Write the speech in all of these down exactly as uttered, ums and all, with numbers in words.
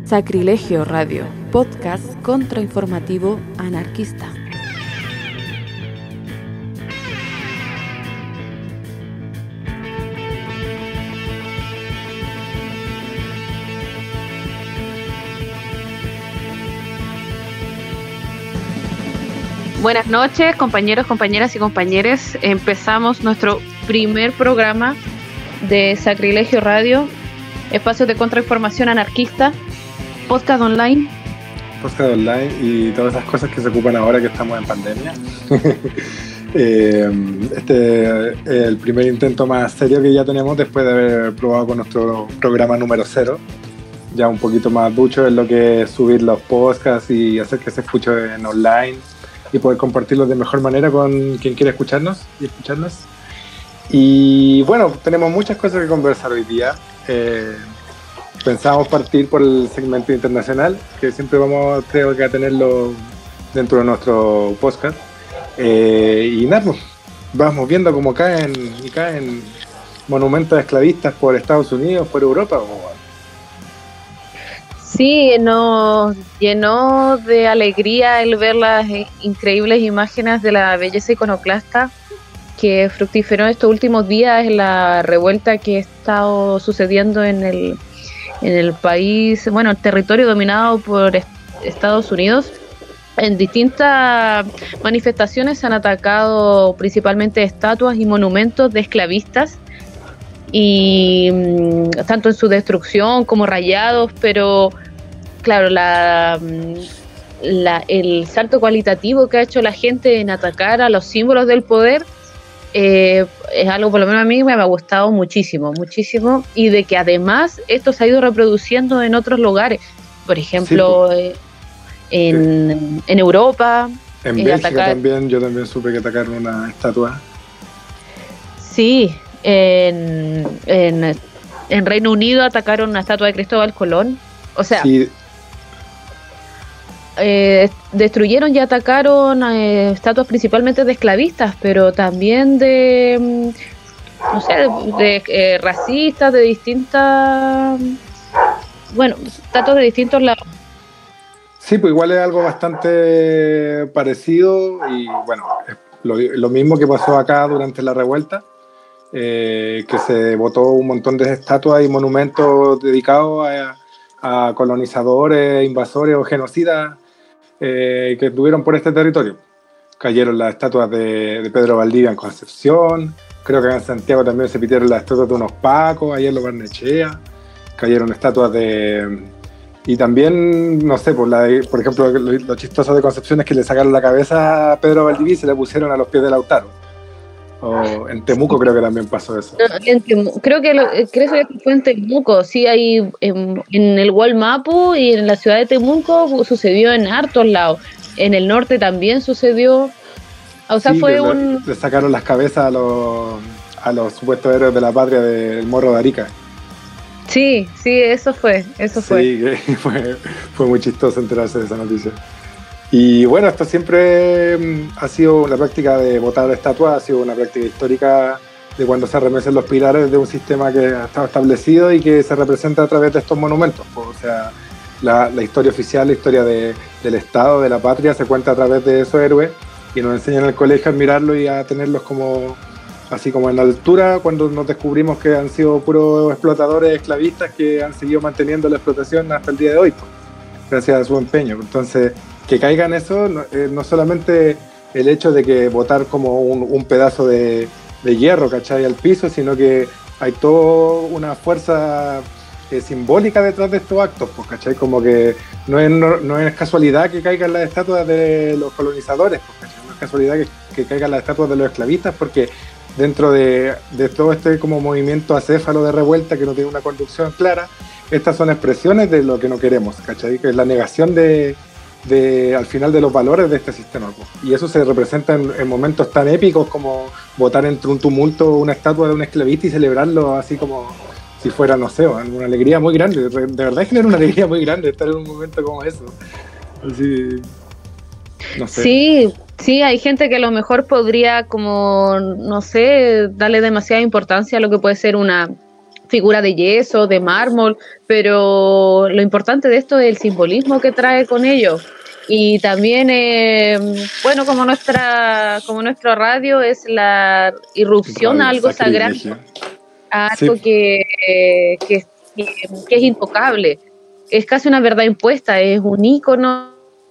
Sacrilegio Radio, podcast contrainformativo anarquista. Buenas noches, compañeros, compañeras y compañeres. Empezamos nuestro primer programa de Sacrilegio Radio, espacio de contrainformación anarquista, podcast online. Podcast online y todas esas cosas que se ocupan ahora que estamos en pandemia. eh, este es el primer intento más serio que ya tenemos después de haber probado con nuestro programa número cero. Ya un poquito más ducho en lo que es subir los podcasts y hacer que se escuche en online y poder compartirlos de mejor manera con quien quiera escucharnos y escucharnos. Y bueno, tenemos muchas cosas que conversar hoy día. Eh, pensábamos partir por el segmento internacional, que siempre vamos, creo que a tenerlo dentro de nuestro podcast. Eh, y nada, pues, vamos viendo cómo caen y caen monumentos esclavistas por Estados Unidos, por Europa. ¿Cómo? Sí, nos llenó de alegría el ver las increíbles imágenes de la belleza iconoclasta que fructiferó estos últimos días en la revuelta que ha estado sucediendo en el, en el país, bueno, el territorio dominado por Estados Unidos. En distintas manifestaciones se han atacado principalmente estatuas y monumentos de esclavistas, y tanto en su destrucción como rayados, pero claro, la, la, el salto cualitativo que ha hecho la gente en atacar a los símbolos del poder eh, es algo, por lo menos a mí me ha gustado muchísimo, muchísimo, y de que además esto se ha ido reproduciendo en otros lugares, por ejemplo, sí, pues, en, sí. en Europa. En Bélgica atacar... también, yo también supe que atacaron una estatua. Sí, En, en, en Reino Unido atacaron una estatua de Cristóbal Colón. O sea, sí. eh, destruyeron y atacaron eh, estatuas principalmente de esclavistas, pero también de, no sé, de, de eh, racistas, de distintas, bueno, estatuas de distintos lados. Sí, pues igual es algo bastante parecido y bueno, lo, lo mismo que pasó acá durante la revuelta. Eh, que se botó un montón de estatuas y monumentos dedicados a, a colonizadores, invasores o genocidas eh, que estuvieron por este territorio. Cayeron las estatuas de, de Pedro Valdivia en Concepción, creo que en Santiago también se pitieron las estatuas de unos pacos, ayer en Lo Barnechea, cayeron estatuas de... Y también, no sé, por, la, por ejemplo, lo, lo chistoso de Concepción es que le sacaron la cabeza a Pedro Valdivia y se le pusieron a los pies de Lautaro. O en Temuco creo que también pasó eso. No, en Temuco, creo que lo, creo que fue en Temuco, sí, ahí en, en el Gualmapu y en la ciudad de Temuco sucedió en hartos lados. En el norte también sucedió. O sea, sí, fue le, un... le sacaron las cabezas a los, a los supuestos héroes de la patria del Morro de Arica. Sí, sí, eso fue, eso fue. Sí, que fue, fue muy chistoso enterarse de esa noticia. Y bueno, esto siempre ha sido la práctica de botar estatuas, ha sido una práctica histórica de cuando se remecen los pilares de un sistema que ha estado establecido y que se representa a través de estos monumentos. O sea, la, la historia oficial, la historia de, del Estado, de la patria, se cuenta a través de esos héroes y nos enseñan en el colegio a admirarlos y a tenerlos como, así como en altura cuando nos descubrimos que han sido puros explotadores esclavistas que han seguido manteniendo la explotación hasta el día de hoy, pues, gracias a su empeño. Entonces, que caigan eso, no, eh, no solamente el hecho de que botar como un, un pedazo de, de hierro, ¿cachai?, al piso, sino que hay toda una fuerza eh, simbólica detrás de estos actos, pues, ¿cachai? Como que no es, no, no es casualidad que caigan las estatuas de los colonizadores, pues, ¿cachai? No es casualidad que, que caigan las estatuas de los esclavistas, porque dentro de, de todo este como movimiento acéfalo de revuelta que no tiene una conducción clara, estas son expresiones de lo que no queremos, ¿cachai? Que es la negación de De, al final de los valores de este sistema, y eso se representa en, en momentos tan épicos como botar entre un tumulto una estatua de un esclavista y celebrarlo así como si fuera, no sé, una alegría muy grande. De verdad genera una alegría muy grande estar en un momento como eso, así, no sé. Sí, sí, hay gente que a lo mejor podría como, no sé, darle demasiada importancia a lo que puede ser una figura de yeso, de mármol, pero lo importante de esto es el simbolismo que trae con ello. Y también, eh, bueno, como nuestra como nuestra radio es la irrupción a algo sagrado, a algo sí. que, eh, que, que, que es intocable. Es casi una verdad impuesta, es un ícono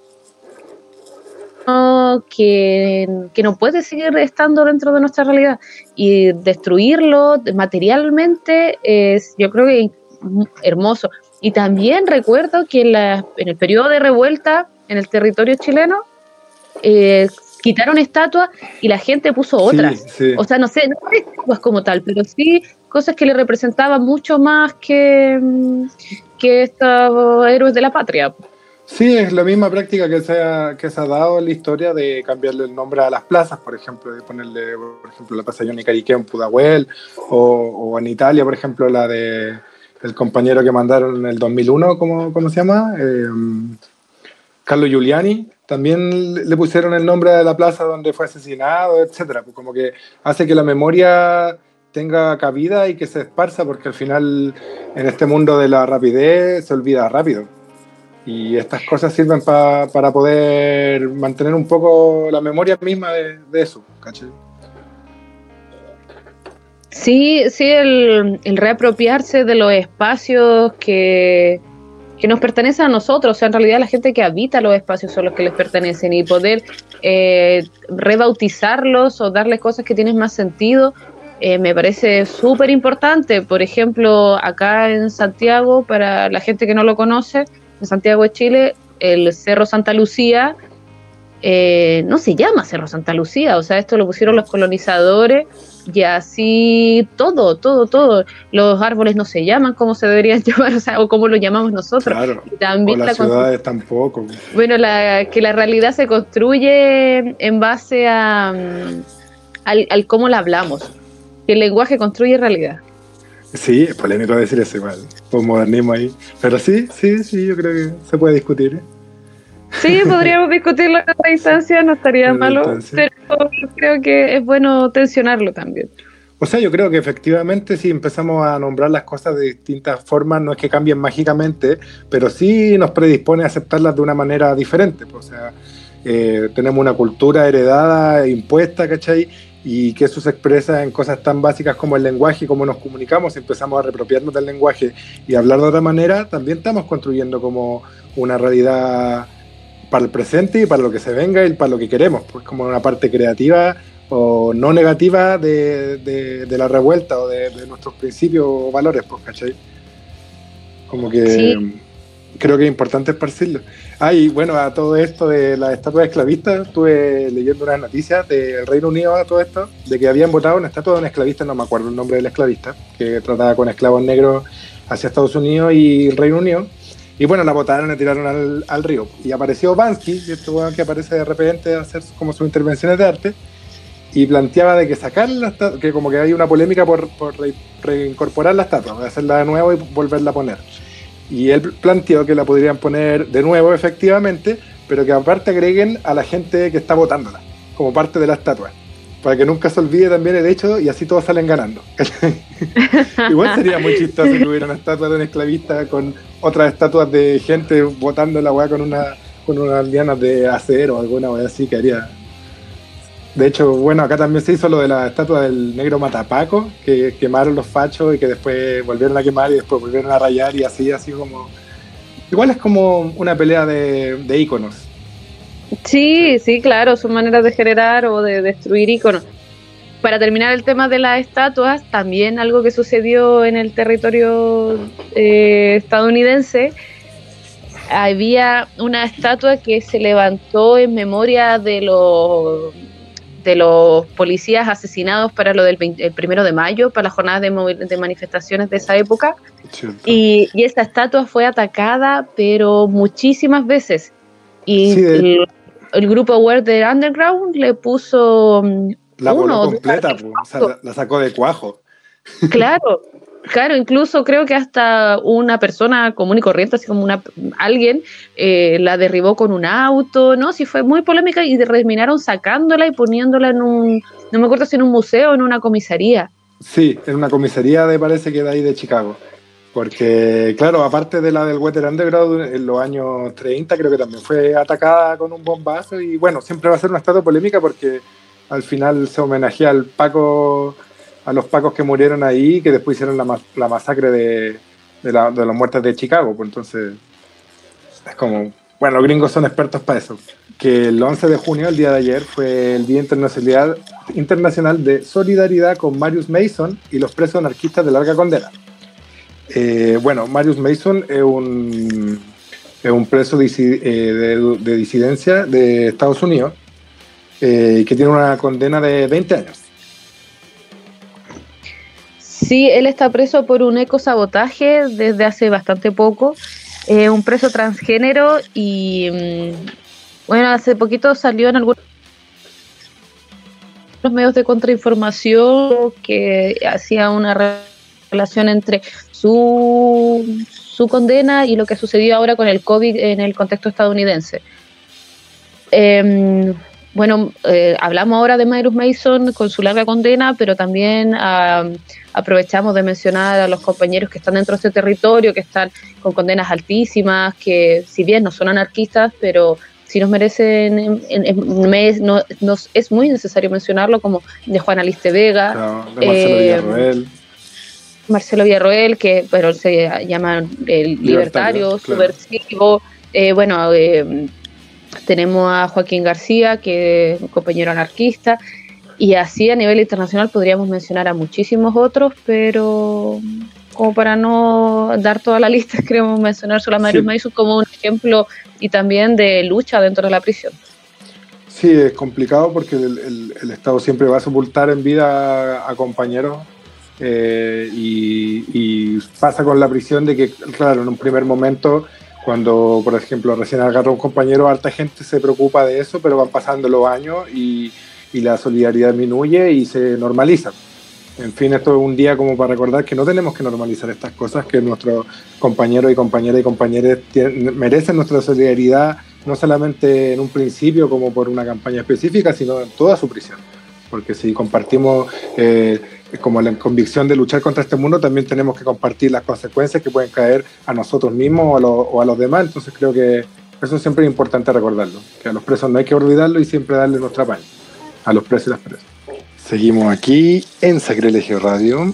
que, que no puede seguir estando dentro de nuestra realidad. Y destruirlo materialmente es, yo creo que hermoso. Y también recuerdo que en, la, en el periodo de revuelta en el territorio chileno, eh, quitaron estatuas y la gente puso otras. Sí, sí. O sea, no sé, no estatuas como tal, pero sí cosas que le representaban mucho más que, que estos héroes de la patria. Sí, es la misma práctica que se, ha, que se ha dado en la historia de cambiarle el nombre a las plazas, por ejemplo, de ponerle, por ejemplo, la Plaza Johnny Cariqueo en Pudahuel, o, o en Italia, por ejemplo, la de el compañero que mandaron en el dos mil uno, ¿cómo, cómo se llama? Eh, Carlo Giuliani, también le pusieron el nombre de la plaza donde fue asesinado, etcétera. Pues como que hace que la memoria tenga cabida y que se esparza, porque al final en este mundo de la rapidez se olvida rápido. Y estas cosas sirven pa, para poder mantener un poco la memoria misma de, de eso, ¿cachai? Sí, sí, el, el reapropiarse de los espacios que, que nos pertenecen a nosotros, o sea, en realidad la gente que habita los espacios son los que les pertenecen, y poder eh, rebautizarlos o darles cosas que tienen más sentido, eh, me parece súper importante. Por ejemplo, acá en Santiago, para la gente que no lo conoce, en Santiago de Chile, el Cerro Santa Lucía eh, no se llama Cerro Santa Lucía, o sea, esto lo pusieron los colonizadores. Y así todo, todo, todo. Los árboles no se llaman como se deberían llamar, o sea, o como lo llamamos nosotros. Claro, y también o las la ciudades tampoco. Bueno, la, que la realidad se construye en base a, al, al cómo la hablamos. Que el lenguaje construye realidad. Sí, es polémico decir eso igual, posmodernismo ahí. Pero sí, sí, sí, yo creo que se puede discutir, ¿eh? Sí, podríamos discutirlo a la distancia, no estaría malo, pero creo que es bueno tensionarlo también. O sea, yo creo que efectivamente si empezamos a nombrar las cosas de distintas formas, no es que cambien mágicamente, pero sí nos predispone a aceptarlas de una manera diferente. O sea, eh, tenemos una cultura heredada, impuesta, ¿cachai? Y que eso se expresa en cosas tan básicas como el lenguaje y cómo nos comunicamos. Si empezamos a reapropiarnos del lenguaje y hablar de otra manera, también estamos construyendo como una realidad para el presente y para lo que se venga y para lo que queremos, pues como una parte creativa o no negativa de, de, de la revuelta o de, de nuestros principios o valores, pues, ¿cachai? Como que sí. Creo que es importante esparcirlo. Ah, y bueno, a todo esto de las estatuas esclavistas, estuve leyendo unas noticias del Reino Unido a todo esto, de que habían votado una estatua de un esclavista, no me acuerdo el nombre del esclavista, que trataba con esclavos negros hacia Estados Unidos y el Reino Unido. Y bueno, la botaron y la tiraron al, al río. Y apareció Banksy, este weón que aparece de repente a hacer como sus intervenciones de arte, y planteaba de que sacar la estatua, que como que hay una polémica por, por re, reincorporar la estatua, hacerla de nuevo y volverla a poner. Y él planteó que la podrían poner de nuevo, efectivamente, pero que aparte agreguen a la gente que está votándola, como parte de la estatua, para que nunca se olvide también el hecho y así todos salen ganando. Igual sería muy chistoso que hubiera una estatua de un esclavista con otras estatuas de gente botando la weá con una con unas lianas de acero o alguna weá así que haría. De hecho, bueno, acá también se hizo lo de la estatua del negro Matapaco, que quemaron los fachos y que después volvieron a quemar y después volvieron a rayar y así, así como... Igual es como una pelea de, de íconos. Sí, sí, claro, son maneras de generar o de destruir íconos. Para terminar el tema de las estatuas, también algo que sucedió en el territorio eh, estadounidense, había una estatua que se levantó en memoria de los de los policías asesinados para lo del veinte, el primero de mayo, para las jornadas de, de manifestaciones de esa época, y, y esta estatua fue atacada pero muchísimas veces, y sí, de... el, el grupo Weird Underground le puso la uno completa, pues, o sea, la, la sacó de cuajo. Claro, claro, incluso creo que hasta una persona común y corriente, así como una alguien, eh, la derribó con un auto, ¿no? Sí, fue muy polémica y terminaron sacándola y poniéndola en un, no me acuerdo si en un museo o en una comisaría. Sí, en una comisaría de parece que de ahí de Chicago. Porque, claro, aparte de la del Weather Underground, en los años treinta creo que también fue atacada con un bombazo y bueno, siempre va a ser una estatua polémica porque al final se homenajea al Paco, a los Pacos que murieron ahí, que después hicieron la, la masacre de, de, la, de las muertes de Chicago. Pues entonces, es como, bueno, los gringos son expertos para eso. Que el once de junio, el día de ayer, fue el Día Internacional, Internacional de Solidaridad con Marius Mason y los presos anarquistas de larga condena. Eh, bueno, Marius Mason es un, es un preso de, de, de disidencia de Estados Unidos eh, que tiene una condena de veinte años. Sí, él está preso por un ecosabotaje desde hace bastante poco. Eh, un preso transgénero y mmm, bueno, hace poquito salió en algunos medios de contrainformación que hacía una relación entre su, su condena y lo que sucedió ahora con el COVID en el contexto estadounidense. Eh, bueno, eh, hablamos ahora de Marius Mason con su larga condena, pero también uh, aprovechamos de mencionar a los compañeros que están dentro de este territorio, que están con condenas altísimas, que si bien no son anarquistas, pero sí nos merecen, en, en, en, me, no, nos, es muy necesario mencionarlo, como de Juan Aliste Vega, no, de Marcelo eh, Villarroel. Marcelo Villarroel, que bueno, se llama el libertario, libertario subversivo, claro. eh, bueno, eh, tenemos a Joaquín García, que es un compañero anarquista, y así a nivel internacional podríamos mencionar a muchísimos otros, pero como para no dar toda la lista, queremos mencionar solo a Marius sí. Mason como un ejemplo y también de lucha dentro de la prisión. Sí, es complicado porque el, el, el Estado siempre va a sepultar en vida a, a compañeros eh, y, y pasa con la prisión de que, claro, en un primer momento, cuando, por ejemplo, recién agarra un compañero, harta gente se preocupa de eso, pero van pasando los años y, y la solidaridad disminuye y se normaliza. En fin, esto es un día como para recordar que no tenemos que normalizar estas cosas, que nuestros compañeros y compañeras y compañeros tienen, merecen nuestra solidaridad, no solamente en un principio como por una campaña específica, sino en toda su prisión. Porque si compartimos eh, como la convicción de luchar contra este mundo, también tenemos que compartir las consecuencias que pueden caer a nosotros mismos o a, lo, o a los demás. Entonces creo que eso siempre es importante recordarlo, que a los presos no hay que olvidarlo y siempre darle nuestra apoyo a los presos y las presas. Seguimos aquí en Sacrilegio Radio.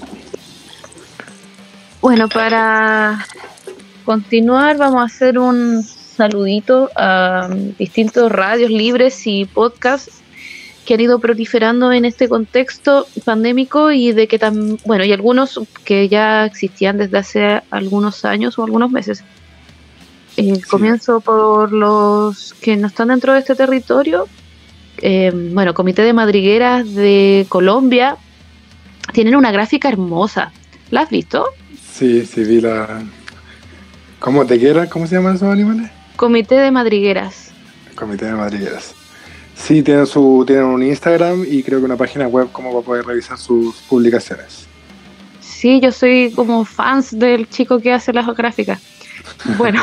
Bueno, para continuar vamos a hacer un saludito a distintos radios libres y podcasts que han ido proliferando en este contexto pandémico y de que tam- bueno, y algunos que ya existían desde hace algunos años o algunos meses. Eh, sí. Comienzo por los que no están dentro de este territorio. Eh, bueno, Comité de Madrigueras de Colombia tienen una gráfica hermosa. ¿La has visto? Sí, sí vi la... ¿Cómo, de qué era? ¿Cómo se llaman esos animales? Comité de Madrigueras. Comité de Madrigueras. Sí, tienen, su, tienen un Instagram y creo que una página web como para poder revisar sus publicaciones. Sí, yo soy como fans del chico que hace las gráficas. Bueno,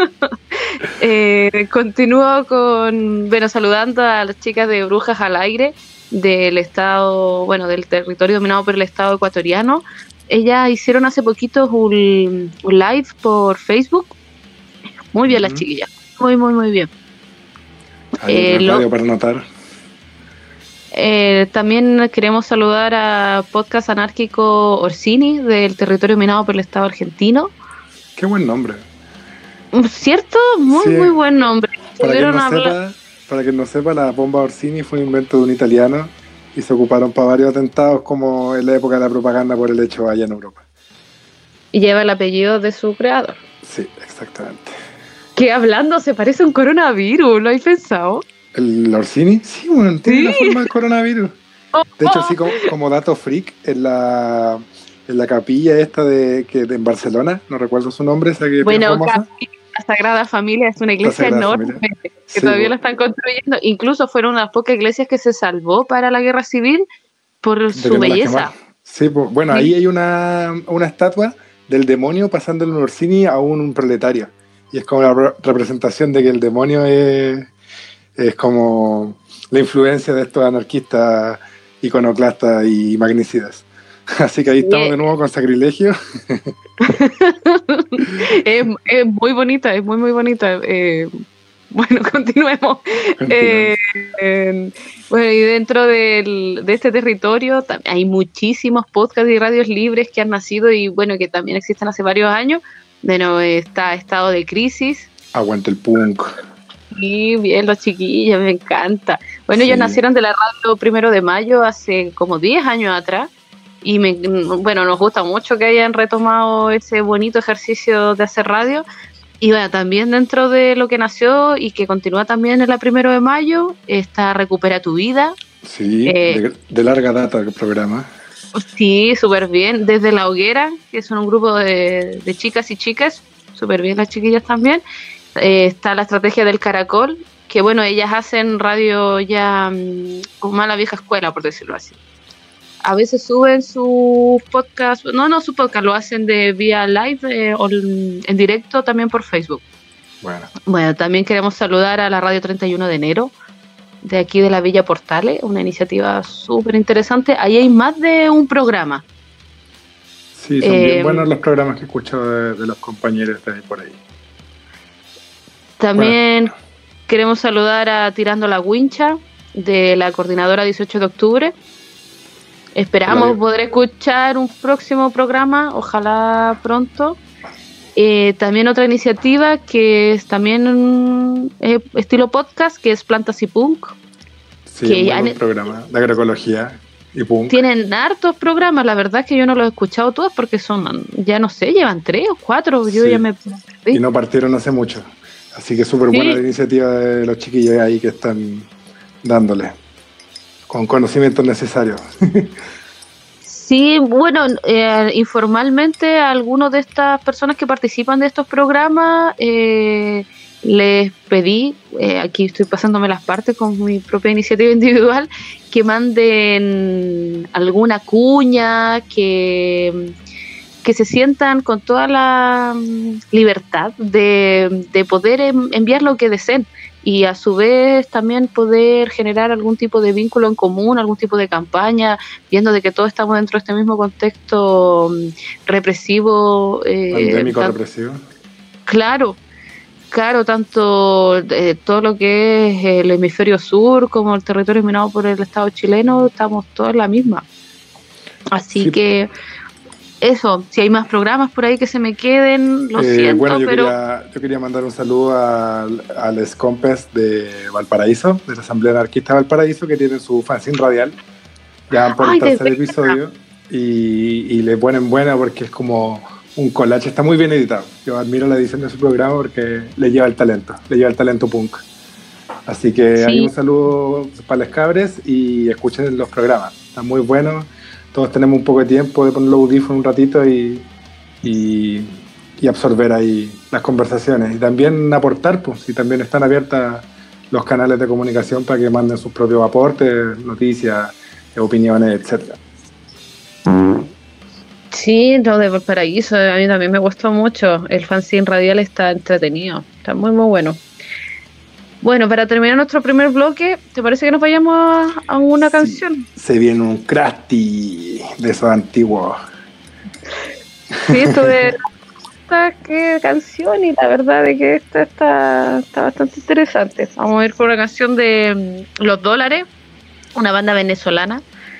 eh, continúo con, bueno, saludando a las chicas de Brujas al Aire del estado, bueno, del territorio dominado por el estado ecuatoriano. Ellas hicieron hace poquito un, un live por Facebook. Muy bien, uh-huh. Las chiquillas, muy, muy, muy bien. Hay eh, radio lo, para notar. Eh, también queremos saludar a Podcast Anárquico Orsini del territorio dominado por el estado argentino. Qué buen nombre. ¿Cierto? Muy, sí. Muy buen nombre. Para quien, no sepa, para quien no sepa, la bomba Orsini fue un invento de un italiano y se ocuparon para varios atentados como en la época de la propaganda por el hecho allá en Europa. Y lleva el apellido de su creador. Sí, exactamente. Que hablando se parece a un coronavirus, ¿lo habéis pensado? ¿El Orsini? Sí, bueno, tiene ¿Sí? la forma del coronavirus. Oh, de hecho, oh. sí, como, como dato freak, en la... en la capilla esta de que de, en Barcelona, no recuerdo su nombre, esa que bueno, la Sagrada Familia es una iglesia enorme Familia. que sí, todavía bueno. la están construyendo. Incluso fueron unas pocas iglesias que se salvó para la guerra civil por su belleza. Sí, pues, bueno, sí. Ahí hay una, una estatua del demonio pasando en un Orsini a un, un proletario. Y es como la re- representación de que el demonio es, es como la influencia de estos anarquistas iconoclastas y magnicidas. Así que ahí estamos de nuevo con Sacrilegio. es, es muy bonita, es muy, muy bonita. Eh, bueno, continuemos. Eh, eh, bueno, y dentro del, de este territorio hay muchísimos podcasts y radios libres que han nacido y bueno, que también existen hace varios años. Bueno, está Estado de Crisis. Aguante el punk. Sí, bien, los chiquillos, me encanta. Bueno, Sí. Ellos nacieron de la radio Primero de Mayo hace como diez años atrás. Y me, bueno, nos gusta mucho que hayan retomado ese bonito ejercicio de hacer radio. Y bueno, también dentro de lo que nació y que continúa también en la Primero de Mayo, está Recupera tu Vida. Sí, Eh, de, de larga data el programa. Sí, súper bien. Desde La Hoguera, que son un grupo de, de chicas y chicas, súper bien las chiquillas también. Eh, está la Estrategia del Caracol, que bueno, ellas hacen radio ya mmm, como a la vieja escuela, por decirlo así. A veces suben sus podcasts, no, no su podcast, lo hacen de vía live eh, o en directo también por Facebook. Bueno. Bueno, también queremos saludar a la Radio treinta y uno de enero, de aquí de la Villa Portales, una iniciativa súper interesante. Ahí hay más de un programa. Sí, son eh, bien buenos los programas que escucho de, de los compañeros de por ahí. También bueno. Queremos saludar a Tirando la Wincha, de la Coordinadora dieciocho de octubre. Esperamos Claro. poder escuchar un próximo programa, ojalá pronto. Eh, también otra iniciativa que es también eh, estilo podcast, que es Plantas y Punk. Sí, que un han, buen programa de agroecología y punk. Tienen hartos programas, la verdad es que yo no los he escuchado todos porque son, ya no sé, llevan tres o cuatro, yo Sí. ya me perdí. Y no partieron hace mucho. Así que súper buena Sí. la iniciativa de los chiquillos ahí que están dándole con conocimientos necesarios. Sí, bueno, eh, informalmente a algunos de estas personas que participan de estos programas eh, les pedí, eh, aquí estoy pasándome las partes con mi propia iniciativa individual, que manden alguna cuña, que, que se sientan con toda la mm, libertad de, de poder em- enviar lo que deseen y a su vez también poder generar algún tipo de vínculo en común, algún tipo de campaña, viendo de que todos estamos dentro de este mismo contexto mm, represivo. Eh, Pandémico tan- represivo. Claro, claro, tanto eh, todo lo que es el hemisferio sur como el territorio minado por el Estado chileno, estamos todos en la misma. Así Sí. que eso, si hay más programas por ahí que se me queden, lo Eh, siento, bueno, yo, pero... quería, yo quería mandar un saludo al, al Escompes de Valparaíso, de la Asamblea Anarquista de Valparaíso, que tienen su fanzine radial. Ya van por Ay, el de tercer veras. episodio y, y le ponen buena porque es como un collage, está muy bien editado. Yo admiro la edición de su programa porque le lleva el talento, le lleva el talento punk. Así que Sí. hay un saludo para los cabres y escuchen los programas, están muy buenos. Todos tenemos un poco de tiempo de poner los audífonos un ratito y, y, y absorber ahí las conversaciones. Y también aportar, pues, y también están abiertas los canales de comunicación para que manden sus propios aportes, noticias, opiniones, etcétera. Sí, lo de Valparaíso, a mí también me gustó mucho. El fanzine radial está entretenido, está muy, muy bueno. Bueno, para terminar nuestro primer bloque, ¿te parece que nos vayamos a, a una Sí. canción? Se viene un crafty de esos antiguos. Sí, esto de qué canción y la verdad de que esta está, está bastante interesante. Vamos a ir por una canción de mm, Los Dólares, una banda venezolana.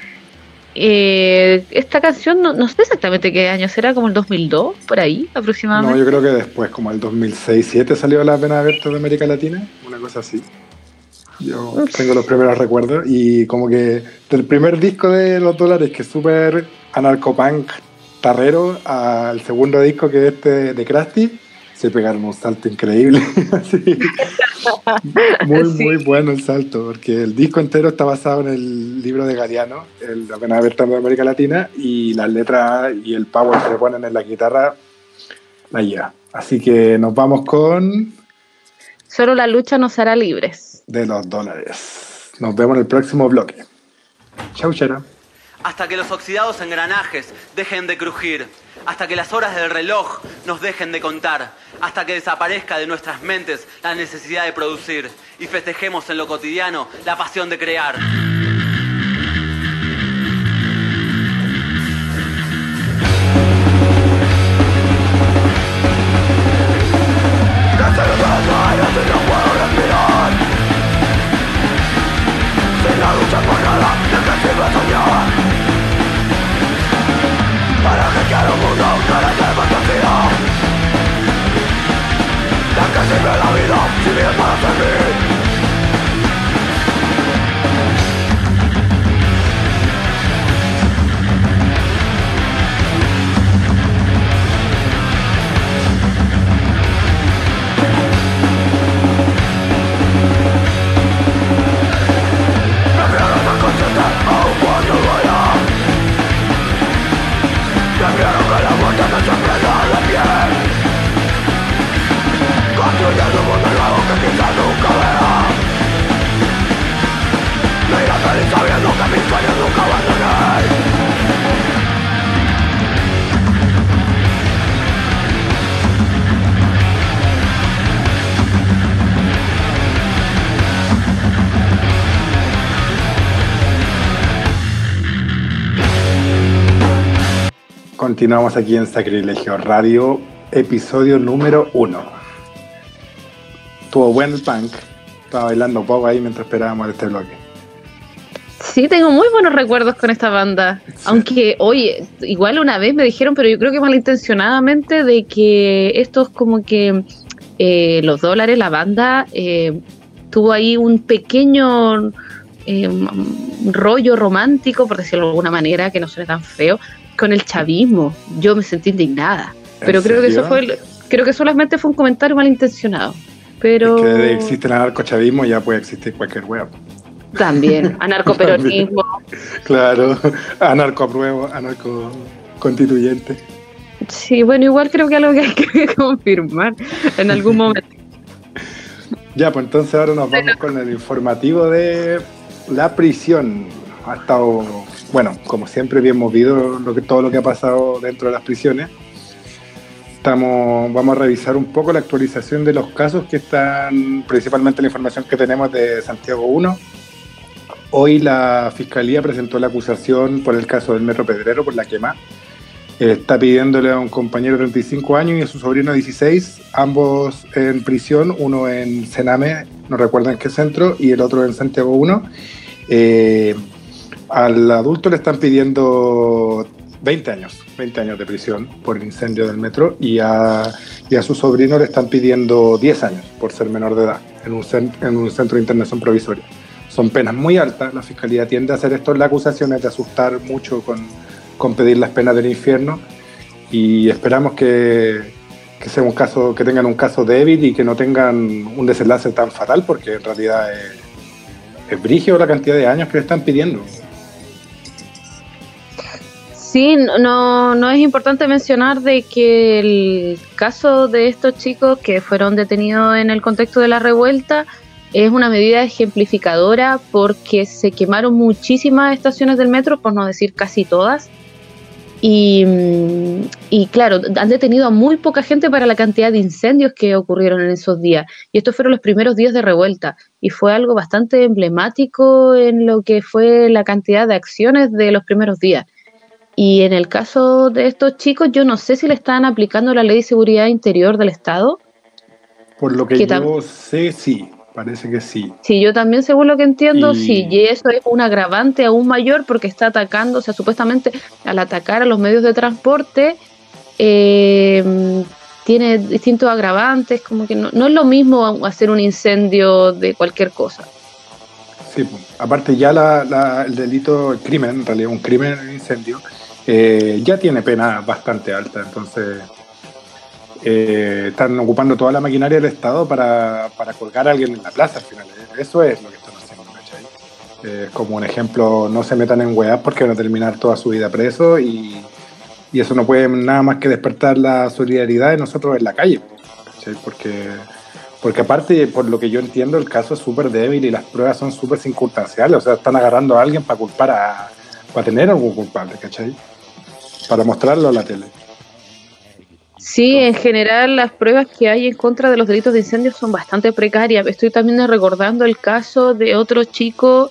Eh, esta canción no, no sé exactamente qué año será, como el dos mil dos, por ahí No, aproximadamente. yo creo que después, como el dos mil seis, dos mil siete salió La Pena Abierta de América Latina, una cosa así. Yo tengo los primeros recuerdos y como que del primer disco de Los Dólares, que es súper anarcopunk tarrero, al segundo disco que es este de Krusty, se pegaron un salto increíble. Así. Muy, Sí. muy bueno el salto, porque el disco entero está basado en el libro de Galeano, el La Pena Abierta de América Latina, y las letras y el power que le ponen en la guitarra la lleva. Así que nos vamos con Solo la lucha nos hará libres. De Los Dólares. Nos vemos en el próximo bloque. Chau, chera. Hasta que los oxidados engranajes dejen de crujir, hasta que las horas del reloj nos dejen de contar, hasta que desaparezca de nuestras mentes la necesidad de producir y festejemos en lo cotidiano la pasión de crear. Continuamos aquí en Sacrilegio Radio, episodio número uno. Tuvo buen punk, estaba bailando poco ahí mientras esperábamos este bloque. Sí, tengo muy buenos recuerdos con esta banda, sí. Aunque, oye, igual una vez me dijeron, pero yo creo que malintencionadamente, de que estos como que eh, los dólares, la banda, eh, tuvo ahí un pequeño eh, rollo romántico, por decirlo de alguna manera, que no suene tan feo, con el chavismo. Yo me sentí indignada, pero creo que eso fue, creo que solamente fue un comentario malintencionado. Pero es que existe el anarcochavismo, ya puede existir cualquier web. También, anarcoperonismo. Claro, anarcoapruebo, anarcoconstituyente. Sí, bueno, igual creo que es algo que hay que confirmar en algún momento. Ya, pues entonces ahora nos vamos con el informativo de la prisión. Ha estado, bueno, como siempre bien movido lo que, todo lo que ha pasado dentro de las prisiones. Estamos, vamos a revisar un poco la actualización de los casos que están, principalmente la información que tenemos de Santiago uno. Hoy la Fiscalía presentó la acusación por el caso del Metro Pedrero, por la quema. Eh, está pidiéndole a un compañero de treinta y cinco años y a su sobrino de dieciséis, ambos en prisión, uno en Sename, no recuerdo en qué centro, y el otro en Santiago uno. Eh, al adulto le están pidiendo veinte años, veinte años de prisión por el incendio del metro, y a, y a su sobrino le están pidiendo diez años por ser menor de edad en un, cent, en un centro de internación provisoria. Son penas muy altas, la Fiscalía tiende a hacer esto en las acusaciones, de asustar mucho con, con pedir las penas del infierno, y esperamos que, que sea un caso, que tengan un caso débil y que no tengan un desenlace tan fatal, porque en realidad es, es brígido la cantidad de años que le están pidiendo. Sí, no, no es importante mencionar de que el caso de estos chicos que fueron detenidos en el contexto de la revuelta es una medida ejemplificadora, porque se quemaron muchísimas estaciones del metro, por no decir casi todas, y, y claro, han detenido a muy poca gente para la cantidad de incendios que ocurrieron en esos días, y estos fueron los primeros días de revuelta, y fue algo bastante emblemático en lo que fue la cantidad de acciones de los primeros días. Y en el caso de estos chicos, yo no sé si le están aplicando la Ley de Seguridad Interior del Estado. Por lo que, que yo tam- sé, sí, parece que sí. Sí, yo también, según lo que entiendo, y... sí, y eso es un agravante aún mayor, porque está atacando, o sea, supuestamente al atacar a los medios de transporte, eh, tiene distintos agravantes, como que no, no es lo mismo hacer un incendio de cualquier cosa. Sí, pues, aparte ya la, la, el delito, el crimen, en realidad un crimen en el incendio, Eh, ya tiene pena bastante alta, entonces eh, están ocupando toda la maquinaria del Estado para, para colgar a alguien en la plaza al final. Eso es lo que están haciendo, ¿cachai? Eh, como un ejemplo, no se metan en weas porque van a terminar toda su vida preso, y, y eso no puede nada más que despertar la solidaridad de nosotros en la calle, ¿cachai? Porque, porque aparte, por lo que yo entiendo, el caso es súper débil y las pruebas son súper circunstanciales, o sea, están agarrando a alguien para culpar a, para tener algún culpable, ¿cachai? Para mostrarlo a la tele. Sí, en general las pruebas que hay en contra de los delitos de incendio son bastante precarias. Estoy también recordando el caso de otro chico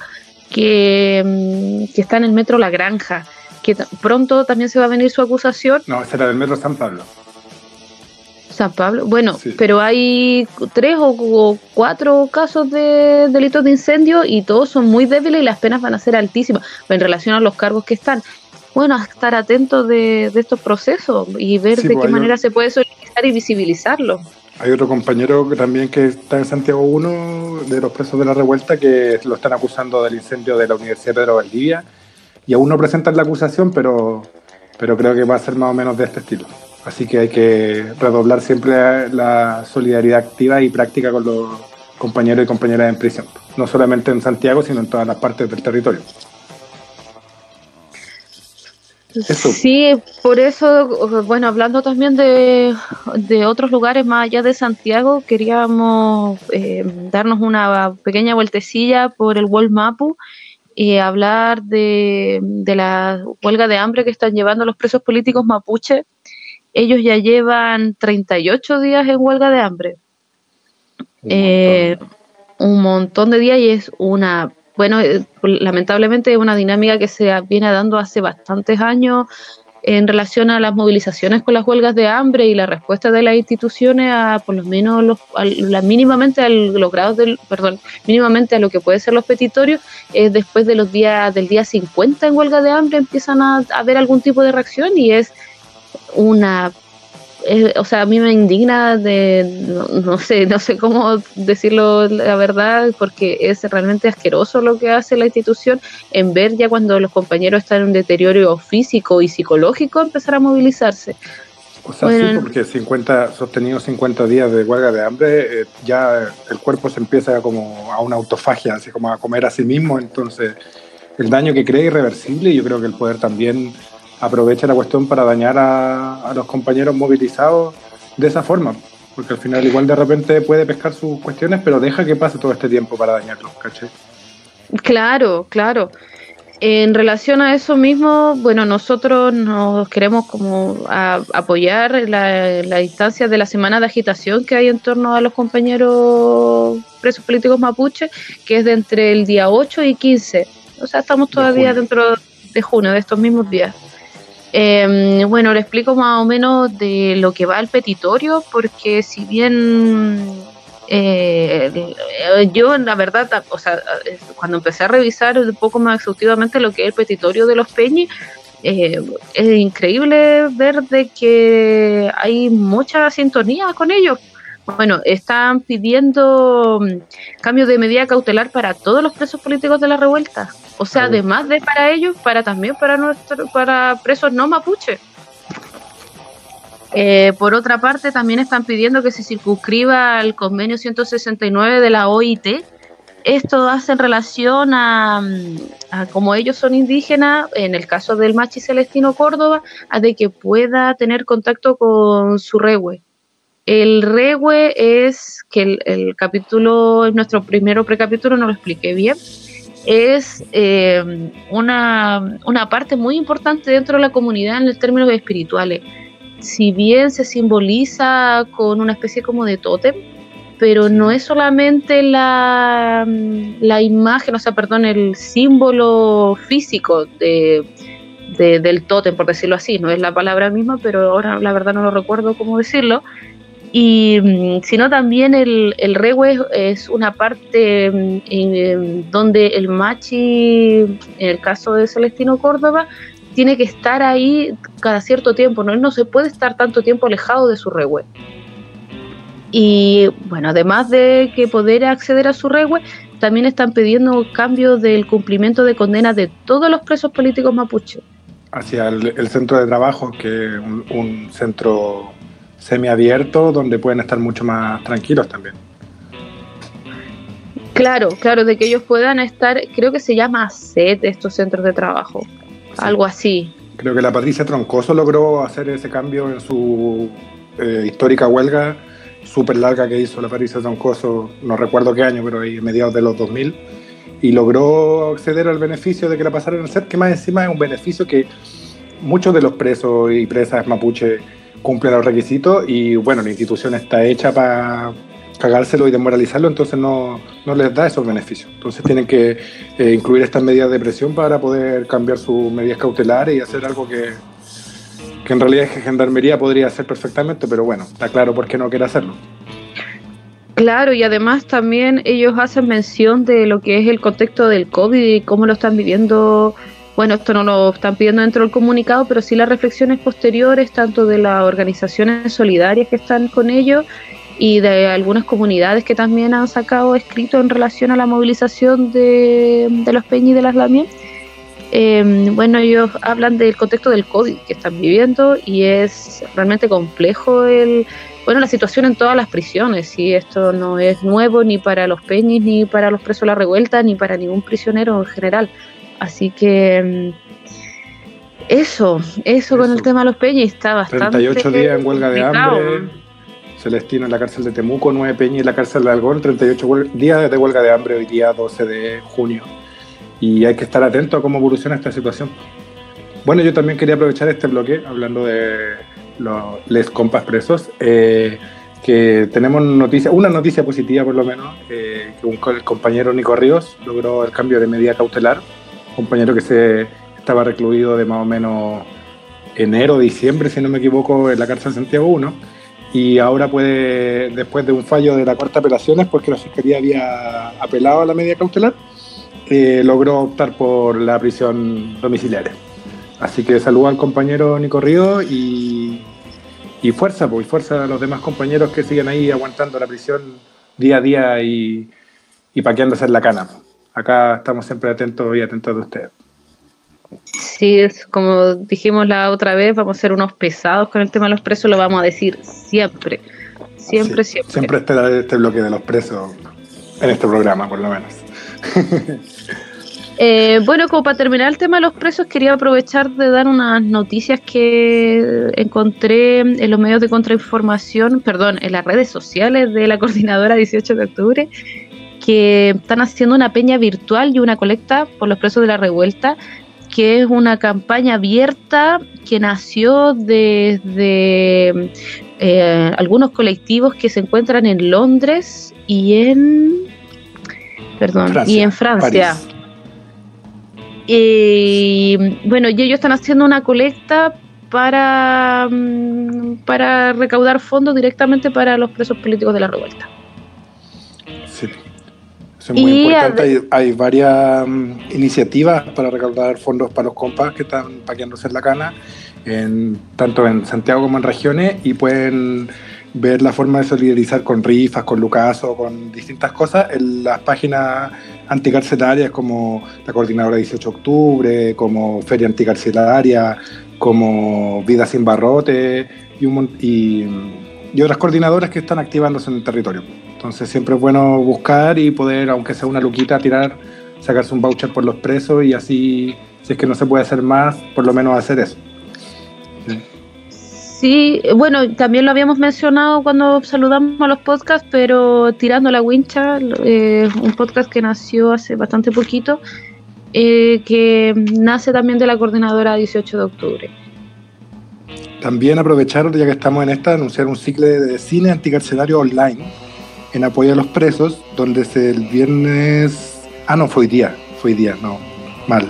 que, que está en el metro La Granja, que t- pronto también se va a venir su acusación. No, ese era del metro San Pablo. San Pablo, bueno, sí. Pero hay tres o, o cuatro casos de delitos de incendio y todos son muy débiles y las penas van a ser altísimas en relación a los cargos que están. Bueno, a estar atentos de, de estos procesos y ver sí, de qué manera un... se puede solicitar y visibilizarlo. Hay otro compañero que también que está en Santiago uno, de los presos de la revuelta, que lo están acusando del incendio de la Universidad Pedro Valdivia, y aún no presentan la acusación, pero, pero creo que va a ser más o menos de este estilo. Así que hay que redoblar siempre la solidaridad activa y práctica con los compañeros y compañeras en prisión, no solamente en Santiago, sino en todas las partes del territorio. Eso. Sí, por eso, bueno, hablando también de, de otros lugares más allá de Santiago, queríamos eh, darnos una pequeña vueltecilla por el World Mapu y hablar de, de la huelga de hambre que están llevando los presos políticos mapuche. Ellos ya llevan treinta y ocho días en huelga de hambre. Un, eh, montón. un montón de días, y es una... Bueno, eh, lamentablemente es una dinámica que se viene dando hace bastantes años en relación a las movilizaciones con las huelgas de hambre y la respuesta de las instituciones a, por lo menos, los, a, la, mínimamente a los grados del, perdón, mínimamente a lo que puede ser los petitorios. Eh, después de los días del día cincuenta en huelga de hambre empiezan a, a haber algún tipo de reacción, y es una... Eh, o sea, a mí me indigna de, no, no sé, no sé cómo decirlo la verdad, porque es realmente asqueroso lo que hace la institución en ver ya cuando los compañeros están en un deterioro físico y psicológico empezar a movilizarse. O sea, bueno, sí, porque cincuenta, sostenidos cincuenta días de huelga de hambre, eh, ya el cuerpo se empieza como a una autofagia, así como a comer a sí mismo, entonces el daño que crea es irreversible, y yo creo que el poder también aprovecha la cuestión para dañar a, a los compañeros movilizados de esa forma, porque al final igual de repente puede pescar sus cuestiones, pero deja que pase todo este tiempo para dañarlos, ¿cachai? Claro, claro. En relación a eso mismo, bueno, nosotros nos queremos como a, apoyar la, la instancia de la semana de agitación que hay en torno a los compañeros presos políticos mapuche, que es de entre el día ocho y quince, o sea, estamos todavía de dentro de junio, de estos mismos días. Eh, bueno, le explico más o menos de lo que va el petitorio, porque si bien eh, yo la verdad, o sea, cuando empecé a revisar un poco más exhaustivamente lo que es el petitorio de los Peñi, eh, es increíble ver de que hay mucha sintonía con ellos. Bueno, están pidiendo cambio de medida cautelar para todos los presos políticos de la revuelta. O sea, además de para ellos, para también para nuestro, para presos no mapuche. Eh, por otra parte, también están pidiendo que se circunscriba al convenio ciento sesenta y nueve de la O I T. Esto hace en relación a, a como ellos son indígenas, en el caso del Machi Celestino Córdoba, a de que pueda tener contacto con su rehue. El rehue es, que el, el capítulo, nuestro primero precapítulo no lo expliqué bien, es eh, una, una parte muy importante dentro de la comunidad en términos espirituales. Si bien se simboliza con una especie como de tótem, pero no es solamente la, la imagen, o sea, perdón, el símbolo físico de, de, del tótem, por decirlo así, no es la palabra misma, pero ahora la verdad no lo recuerdo cómo decirlo. Y sino también el, el rehue es una parte en, en donde el machi, en el caso de Celestino Córdoba, tiene que estar ahí cada cierto tiempo, ¿no? Él no se puede estar tanto tiempo alejado de su rehue. Y bueno, además de que poder acceder a su rehue, también están pidiendo cambios del cumplimiento de condenas de todos los presos políticos mapuches. Hacia el, el centro de trabajo, que es un, un centro semiabierto donde pueden estar mucho más tranquilos también. Claro, claro, de que ellos puedan estar, creo que se llama C E T, estos centros de trabajo, sí, algo así. Creo que la Patricia Troncoso logró hacer ese cambio en su eh, histórica huelga súper larga que hizo la Patricia Troncoso, no recuerdo qué año, pero ahí a mediados de los dos mil, y logró acceder al beneficio de que la pasaran al C E T, que más encima es un beneficio que muchos de los presos y presas mapuche cumplen los requisitos, y bueno, la institución está hecha para cagárselo y desmoralizarlo, entonces no, no les da esos beneficios. Entonces tienen que eh, incluir estas medidas de presión para poder cambiar sus medidas cautelares y hacer algo que, que en realidad Gendarmería podría hacer perfectamente, pero bueno, está claro por qué no quiere hacerlo. Claro, y además también ellos hacen mención de lo que es el contexto del COVID y cómo lo están viviendo. Bueno, esto no lo están pidiendo dentro del comunicado, pero sí las reflexiones posteriores, tanto de las organizaciones solidarias que están con ellos y de algunas comunidades que también han sacado escritos en relación a la movilización de, de los Peñi y de las Lamien. Eh, bueno, ellos hablan del contexto del COVID que están viviendo y es realmente complejo el, bueno, la situación en todas las prisiones, y esto no es nuevo ni para los Peñis, ni para los presos de la revuelta, ni para ningún prisionero en general. Así que eso, eso, eso. Con el tema de los Peñis está bastante treinta y ocho días en huelga complicado. de hambre. Celestino en la cárcel de Temuco, nueve Peñi en la cárcel de Algón, treinta y ocho días de huelga de hambre hoy día doce de junio. Y hay que estar atento a cómo evoluciona esta situación. Bueno, yo también quería aprovechar este bloque, hablando de los les compas presos, eh, que tenemos noticia, una noticia positiva por lo menos, eh, que un, el compañero Nico Ríos logró el cambio de medida cautelar, compañero que se estaba recluido de más o menos enero, diciembre, si no me equivoco, en la cárcel Santiago uno, y ahora puede, después de un fallo de la Corte de Apelaciones, porque la Fiscalía había apelado a la medida cautelar, Eh, logró optar por la prisión domiciliaria. Así que saludo al compañero Nico Río y, y fuerza, pues, y fuerza a los demás compañeros que siguen ahí aguantando la prisión día a día y, y paqueándose en la cana. Acá estamos siempre atentos y atentos de ustedes. Sí, es como dijimos la otra vez, vamos a ser unos pesados con el tema de los presos, lo vamos a decir siempre, siempre, sí, siempre. Siempre está este bloque de los presos en este programa, por lo menos. Eh, bueno, como para terminar el tema de los presos, quería aprovechar de dar unas noticias que encontré en los medios de contrainformación, perdón, en las redes sociales de la Coordinadora dieciocho de octubre, que están haciendo una peña virtual y una colecta por los presos de la revuelta, que es una campaña abierta que nació desde eh, algunos colectivos que se encuentran en Londres y en... Perdón, Francia, y en Francia. París. Y bueno, y ellos están haciendo una colecta para, para recaudar fondos directamente para los presos políticos de la revuelta. Sí, eso es muy y importante. Hay, hay varias um, iniciativas para recaudar fondos para los compas que están paqueándose en la cana, en, tanto en Santiago como en regiones, y pueden ver la forma de solidarizar con rifas, con Lucaso, con distintas cosas en las páginas anticarcelarias como la Coordinadora dieciocho de octubre, como Feria Anticarcelaria, como Vida Sin Barrote y, un, y, y otras coordinadoras que están activándose en el territorio. Entonces siempre es bueno buscar y poder, aunque sea una luquita, tirar, sacarse un voucher por los presos y así, si es que no se puede hacer más, por lo menos hacer eso. ¿Sí? Sí, bueno, también lo habíamos mencionado cuando saludamos a los podcasts, pero Tirando la Wincha, eh, un podcast que nació hace bastante poquito, eh, que nace también de la Coordinadora dieciocho de octubre. También aprovechar, ya que estamos en esta, anunciar un ciclo de cine anticarcelario online en apoyo a los presos, donde es el viernes... Ah, no, fue hoy día, fue hoy día, no, mal.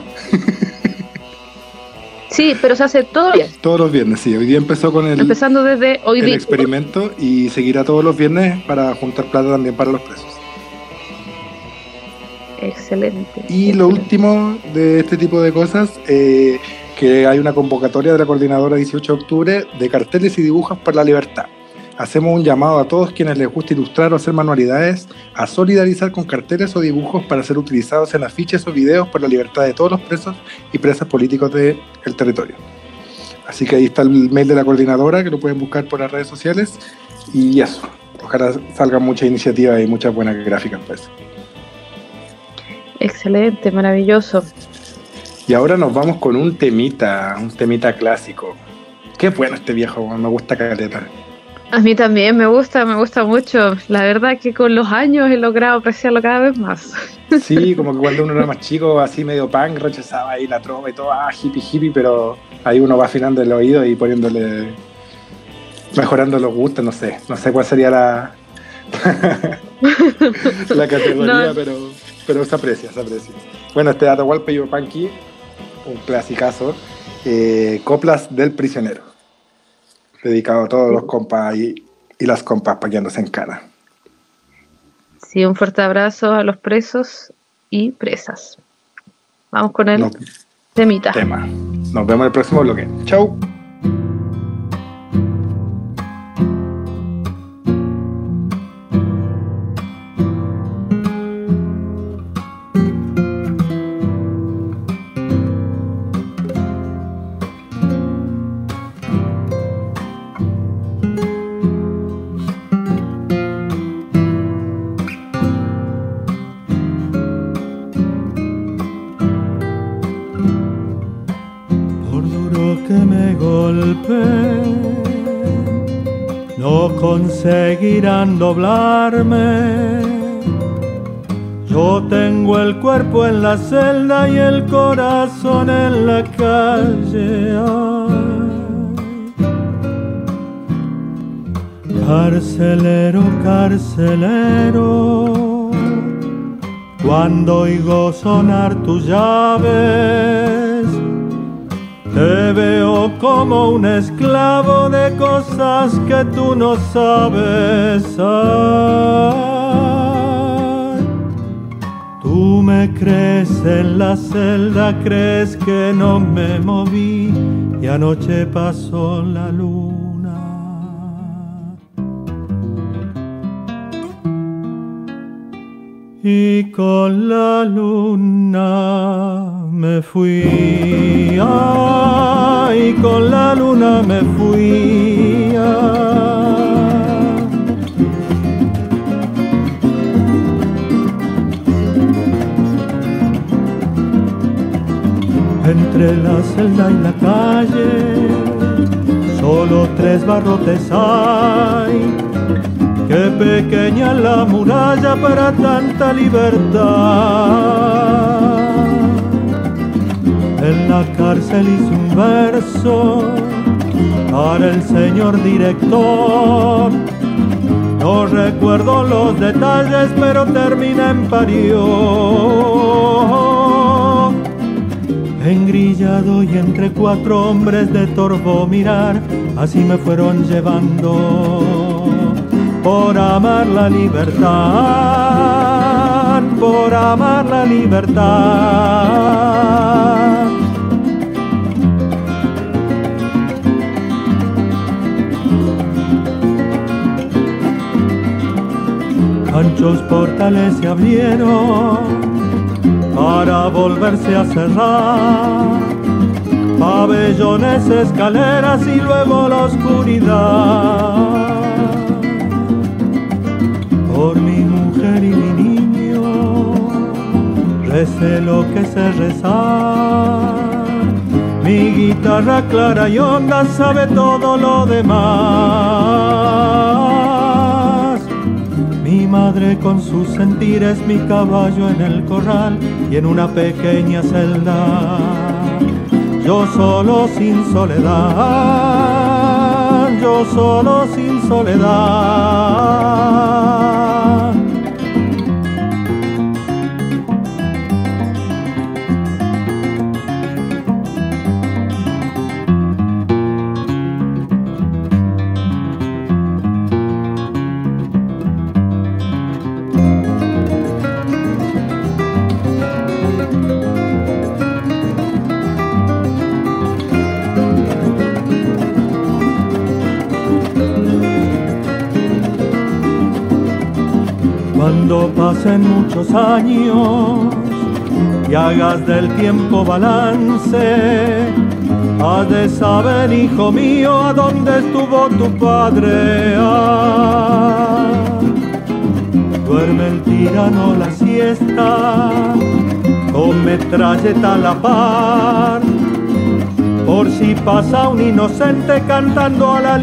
Sí, pero se hace todos los viernes. Todos los viernes, sí. Hoy día empezó con el, Empezando desde hoy el día. experimento y seguirá todos los viernes para juntar plata también para los presos. Excelente. Y excelente. Lo último de este tipo de cosas, eh, que hay una convocatoria de la Coordinadora dieciocho de octubre de carteles y dibujos por la libertad. Hacemos un llamado a todos quienes les guste ilustrar o hacer manualidades a solidarizar con carteles o dibujos para ser utilizados en afiches o videos por la libertad de todos los presos y presas políticos del territorio. Así que ahí está el mail de la coordinadora, que lo pueden buscar por las redes sociales, y eso, ojalá salgan muchas iniciativas y muchas buenas gráficas para eso. Excelente, maravilloso. Y ahora nos vamos con un temita, un temita clásico. Qué bueno este viejo, me gusta caleta. A mí también me gusta, me gusta mucho. La verdad que con los años he logrado apreciarlo cada vez más. Sí, como que cuando uno era más chico, así medio punk, rechazaba ahí la trova y todo, ah, hippie, hippie, pero ahí uno va afinando el oído y poniéndole, mejorando los gustos, no sé, no sé cuál sería la, la categoría, no. pero, pero se aprecia, se aprecia. Bueno, este Atahualpa Yupanqui, un clasicazo, eh, Coplas del Prisionero. Dedicado a todos los compas y, y las compas paqueándose en cana. Sí, un fuerte abrazo a los presos y presas. Vamos con el no, temita. Tema. Nos vemos en el próximo bloque. Chau. conseguirán doblarme. Yo tengo el cuerpo en la celda y el corazón en la calle. Ay. Carcelero, carcelero, cuando oigo sonar tus llaves, te veo como un esclavo de cosas que tú no sabes. Ay, tú me crees en la celda, crees que no me moví y anoche pasó la luna. Y con la luna me fui, ay, con la luna me fui. Ay. Entre la celda y la calle, solo tres barrotes hay. Qué pequeña la muralla para tanta libertad. En la cárcel hice un verso para el señor director. No recuerdo los detalles, pero termina en parió. Engrillado y entre cuatro hombres de torvo mirar, así me fueron llevando. Por amar la libertad, por amar la libertad. Anchos portales se abrieron para volverse a cerrar, pabellones, escaleras y luego la oscuridad. Por mi mujer y mi niño, recé lo que sé rezar. Mi guitarra clara y honda sabe todo lo demás. Mi madre con sus sentires, mi caballo en el corral y en una pequeña celda. Yo solo sin soledad, yo solo sin soledad. Cuando pasen muchos años y hagas del tiempo balance, has de saber, hijo mío, a dónde estuvo tu padre. Ah, duerme el tirano la siesta, con metralleta a la par, por si pasa un inocente cantando a la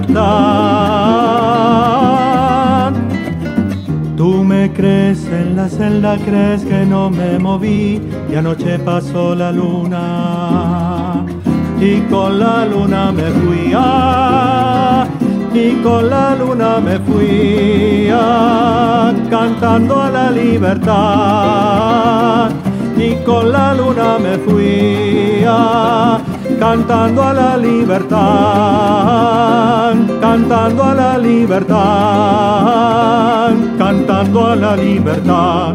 libertad. Tú me crees en la celda, crees que no me moví y anoche pasó la luna y con la luna me fui, ah, y con la luna me fui, ah, cantando a la libertad. Y con la luna me fui, ah, cantando a la libertad, cantando a la libertad, cantando a la libertad.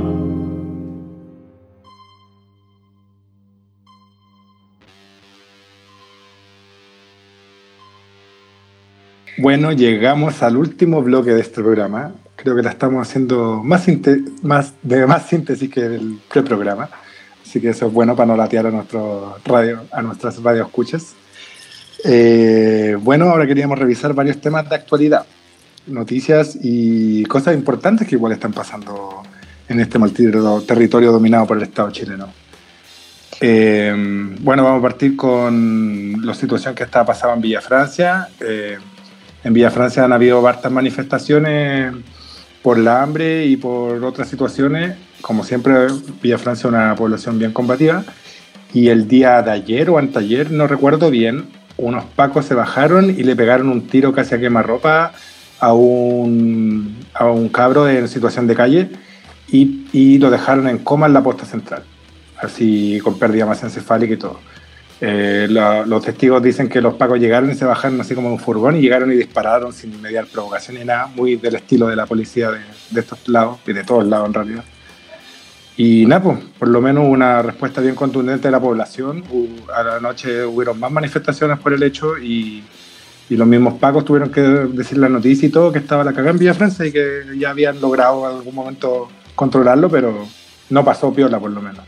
Bueno, llegamos al último bloque de este programa. Creo que la estamos haciendo más, más de más síntesis que el preprograma. Así que eso es bueno para no latear a, nuestro radio, a nuestras radioescuchas. Eh, bueno, ahora queríamos revisar varios temas de actualidad, noticias y cosas importantes que igual están pasando en este maldito territorio dominado por el Estado chileno. Eh, bueno, vamos a partir con la situación que está pasando en Villa Francia. Eh, en Villa Francia han habido hartas manifestaciones por la hambre y por otras situaciones. Como siempre, Villa Francia es una población bien combativa. Y el día de ayer o anteayer, no recuerdo bien, unos pacos se bajaron y le pegaron un tiro casi a quemarropa a un, a un cabro en situación de calle y, y lo dejaron en coma en la posta central, así con pérdida masa encefálica y todo. Eh, la, los testigos dicen que los pacos llegaron y se bajaron así como en un furgón y llegaron y dispararon sin mediar provocación ni nada, muy del estilo de la policía de, de estos lados y de todos lados en realidad. Y nada, pues, por lo menos una respuesta bien contundente de la población. A la noche hubieron más manifestaciones por el hecho y, y los mismos pacos tuvieron que decir la noticia y todo, que estaba la cagada en Villa Francia y que ya habían logrado en algún momento controlarlo, pero no pasó piola por lo menos.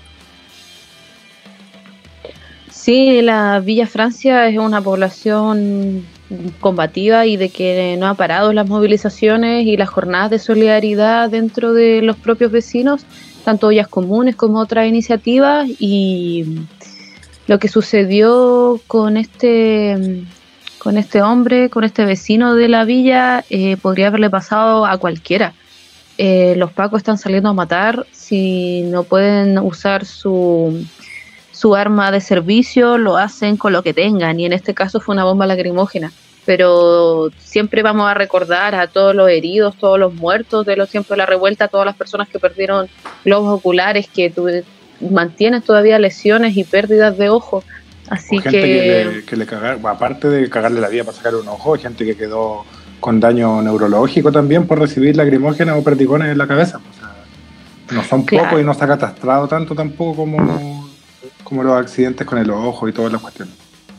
Sí, la Villa Francia es una población combativa y de que no ha parado las movilizaciones y las jornadas de solidaridad dentro de los propios vecinos, tanto ollas comunes como otras iniciativas, y lo que sucedió con este con este hombre, con este vecino de la villa, eh, podría haberle pasado a cualquiera. Eh, los pacos están saliendo a matar, si no pueden usar su, su arma de servicio, lo hacen con lo que tengan, y en este caso fue una bomba lacrimógena. Pero siempre vamos a recordar a todos los heridos, todos los muertos de los tiempos de la revuelta, todas las personas que perdieron globos oculares, que tu, mantienen todavía lesiones y pérdidas de ojo. Así o gente que... que le, que le cagar, aparte de cagarle la vida para sacar un ojo, hay gente que quedó con daño neurológico también por recibir lacrimógenas o perdigones en la cabeza. O sea, no son claro. pocos y no se ha catastrado tanto tampoco como, como los accidentes con el ojo y todas las cuestiones.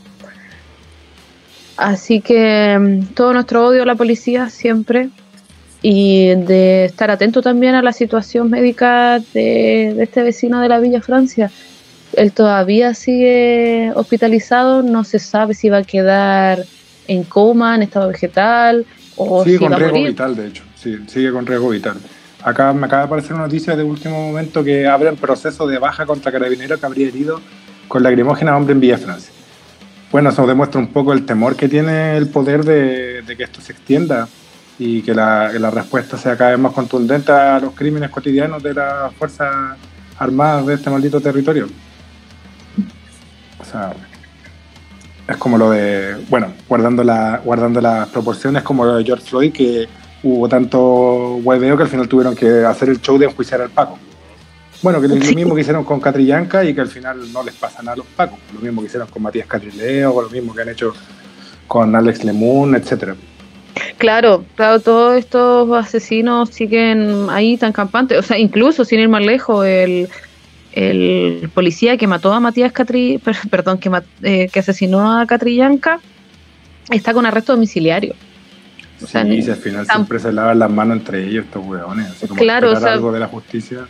Así que todo nuestro odio a la policía siempre, y de estar atento también a la situación médica de, de este vecino de la Villa Francia. Él todavía sigue hospitalizado, no se sabe si va a quedar en coma, en estado vegetal, o sigue si con va a riesgo morir. vital, de hecho, sí, sigue con riesgo vital. Acá me acaba de aparecer una noticia de último momento que abren proceso de baja contra carabinero que habría herido con lacrimógena a hombre en Villa Francia. Bueno, eso demuestra un poco el temor que tiene el poder de, de que esto se extienda y que la, que la respuesta sea cada vez más contundente a los crímenes cotidianos de las Fuerzas Armadas de este maldito territorio. O sea, es como lo de, bueno, guardando, la, guardando las proporciones, como lo de George Floyd, que hubo tanto hueveo que al final tuvieron que hacer el show de enjuiciar al Paco. Bueno, que lo Sí. mismo que hicieron con Catrillanca y que al final no les pasa nada a los Pacos. Lo mismo que hicieron con Matías Catrileo, o lo mismo que han hecho con Alex Lemun, etcétera. Claro, claro, todos estos asesinos siguen ahí tan campantes. O sea, incluso sin ir más lejos, el, el policía que mató a Matías Catri, perdón, que, mat, eh, que asesinó a Catrillanca está con arresto domiciliario. O Sí, sea, y si al final tan, siempre se lavan las manos entre ellos estos hueones, así como claro, esperar o sea, algo de la justicia.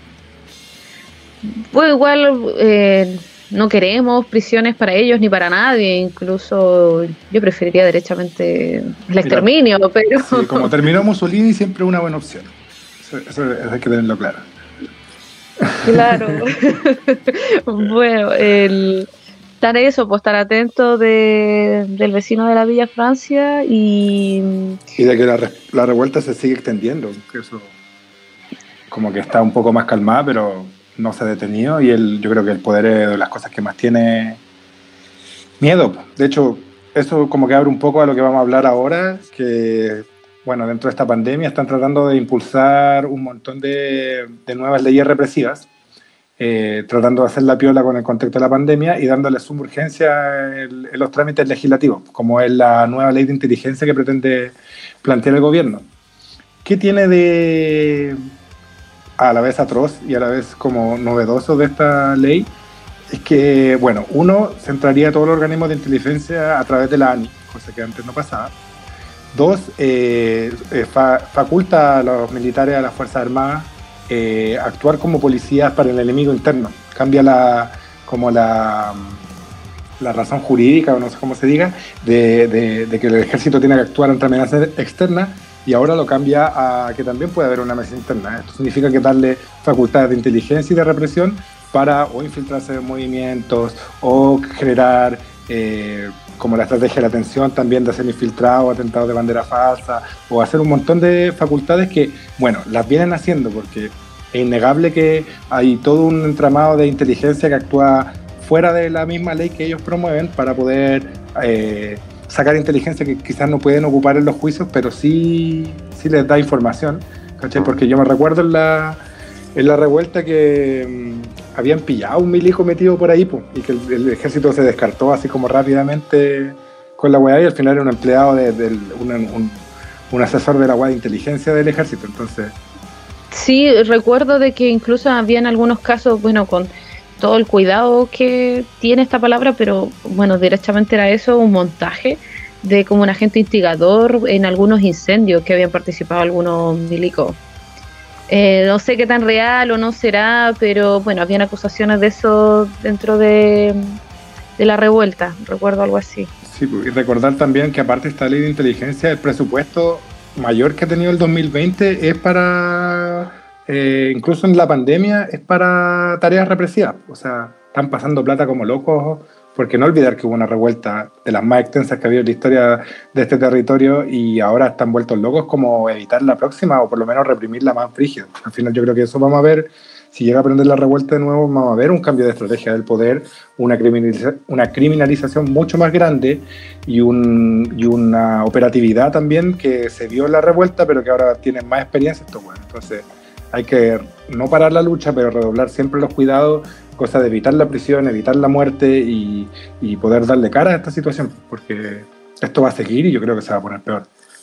Pues igual eh, no queremos prisiones para ellos ni para nadie, incluso yo preferiría derechamente el exterminio, Mira, pero... Sí, como terminó Mussolini, siempre es una buena opción. Eso, eso, eso hay que tenerlo claro. Claro. Bueno, el, estar eso, pues estar atento de, del vecino de la Villa Francia y... Y de que la, la revuelta se sigue extendiendo, que eso como que está un poco más calmada, pero no se ha detenido, y el, yo creo que el poder es de las cosas que más tiene miedo. De hecho, eso como que abre un poco a lo que vamos a hablar ahora, que, bueno, dentro de esta pandemia están tratando de impulsar un montón de, de nuevas leyes represivas, eh, tratando de hacer la piola con el contexto de la pandemia y dándole suma urgencia en, en los trámites legislativos, como es la nueva ley de inteligencia que pretende plantear el gobierno. ¿Qué tiene de... a la vez atroz y a la vez como novedoso de esta ley? Es que, bueno, uno, centraría todos los organismos de inteligencia a través de la A N I, cosa que antes no pasaba. Dos, eh, eh, fa faculta a los militares, a las Fuerzas Armadas, eh, actuar como policías para el enemigo interno. Cambia la, como la, la razón jurídica, o no sé cómo se diga, de, de, de que el ejército tiene que actuar ante amenazas externas, y ahora lo cambia a que también puede haber una amenaza interna. Esto significa que darle facultades de inteligencia y de represión para o infiltrarse en movimientos o generar eh, como la estrategia de la atención también de hacer infiltrados, atentados de bandera falsa, o hacer un montón de facultades que, bueno, las vienen haciendo porque es innegable que hay todo un entramado de inteligencia que actúa fuera de la misma ley que ellos promueven para poder eh, sacar inteligencia que quizás no pueden ocupar en los juicios, pero sí, sí les da información, ¿cachai? Porque yo me recuerdo en la, en la revuelta que mmm, habían pillado a un milico metido por ahí, po, y que el, el ejército se descartó así como rápidamente con la weá, y al final era un empleado, de, de, un, un, un asesor de la weá de inteligencia del ejército, entonces... Sí, recuerdo de que incluso habían algunos casos, bueno, con todo el cuidado que tiene esta palabra, pero bueno, directamente era eso, un montaje de como un agente instigador en algunos incendios que habían participado algunos milicos. Eh, no sé qué tan real o no será, pero bueno, habían acusaciones de eso dentro de, de la revuelta, recuerdo algo así. Sí, y recordar también que aparte de esta ley de inteligencia, el presupuesto mayor que ha tenido el dos mil veinte es para... Eh, incluso en la pandemia es para tareas represivas, o sea, están pasando plata como locos, porque no olvidar que hubo una revuelta de las más extensas que ha habido en la historia de este territorio y ahora están vueltos locos como evitar la próxima o por lo menos reprimirla más frígida. Al final yo creo que eso vamos a ver, si llega a prender la revuelta de nuevo, vamos a ver un cambio de estrategia del poder, una, criminaliza- una criminalización mucho más grande y, un, y una operatividad también que se vio en la revuelta, pero que ahora tienen más experiencia estos buenos. Entonces hay que no parar la lucha, pero redoblar siempre los cuidados, cosa de evitar la prisión, evitar la muerte y, y poder darle cara a esta situación, porque esto va a seguir y yo creo que se va a poner peor.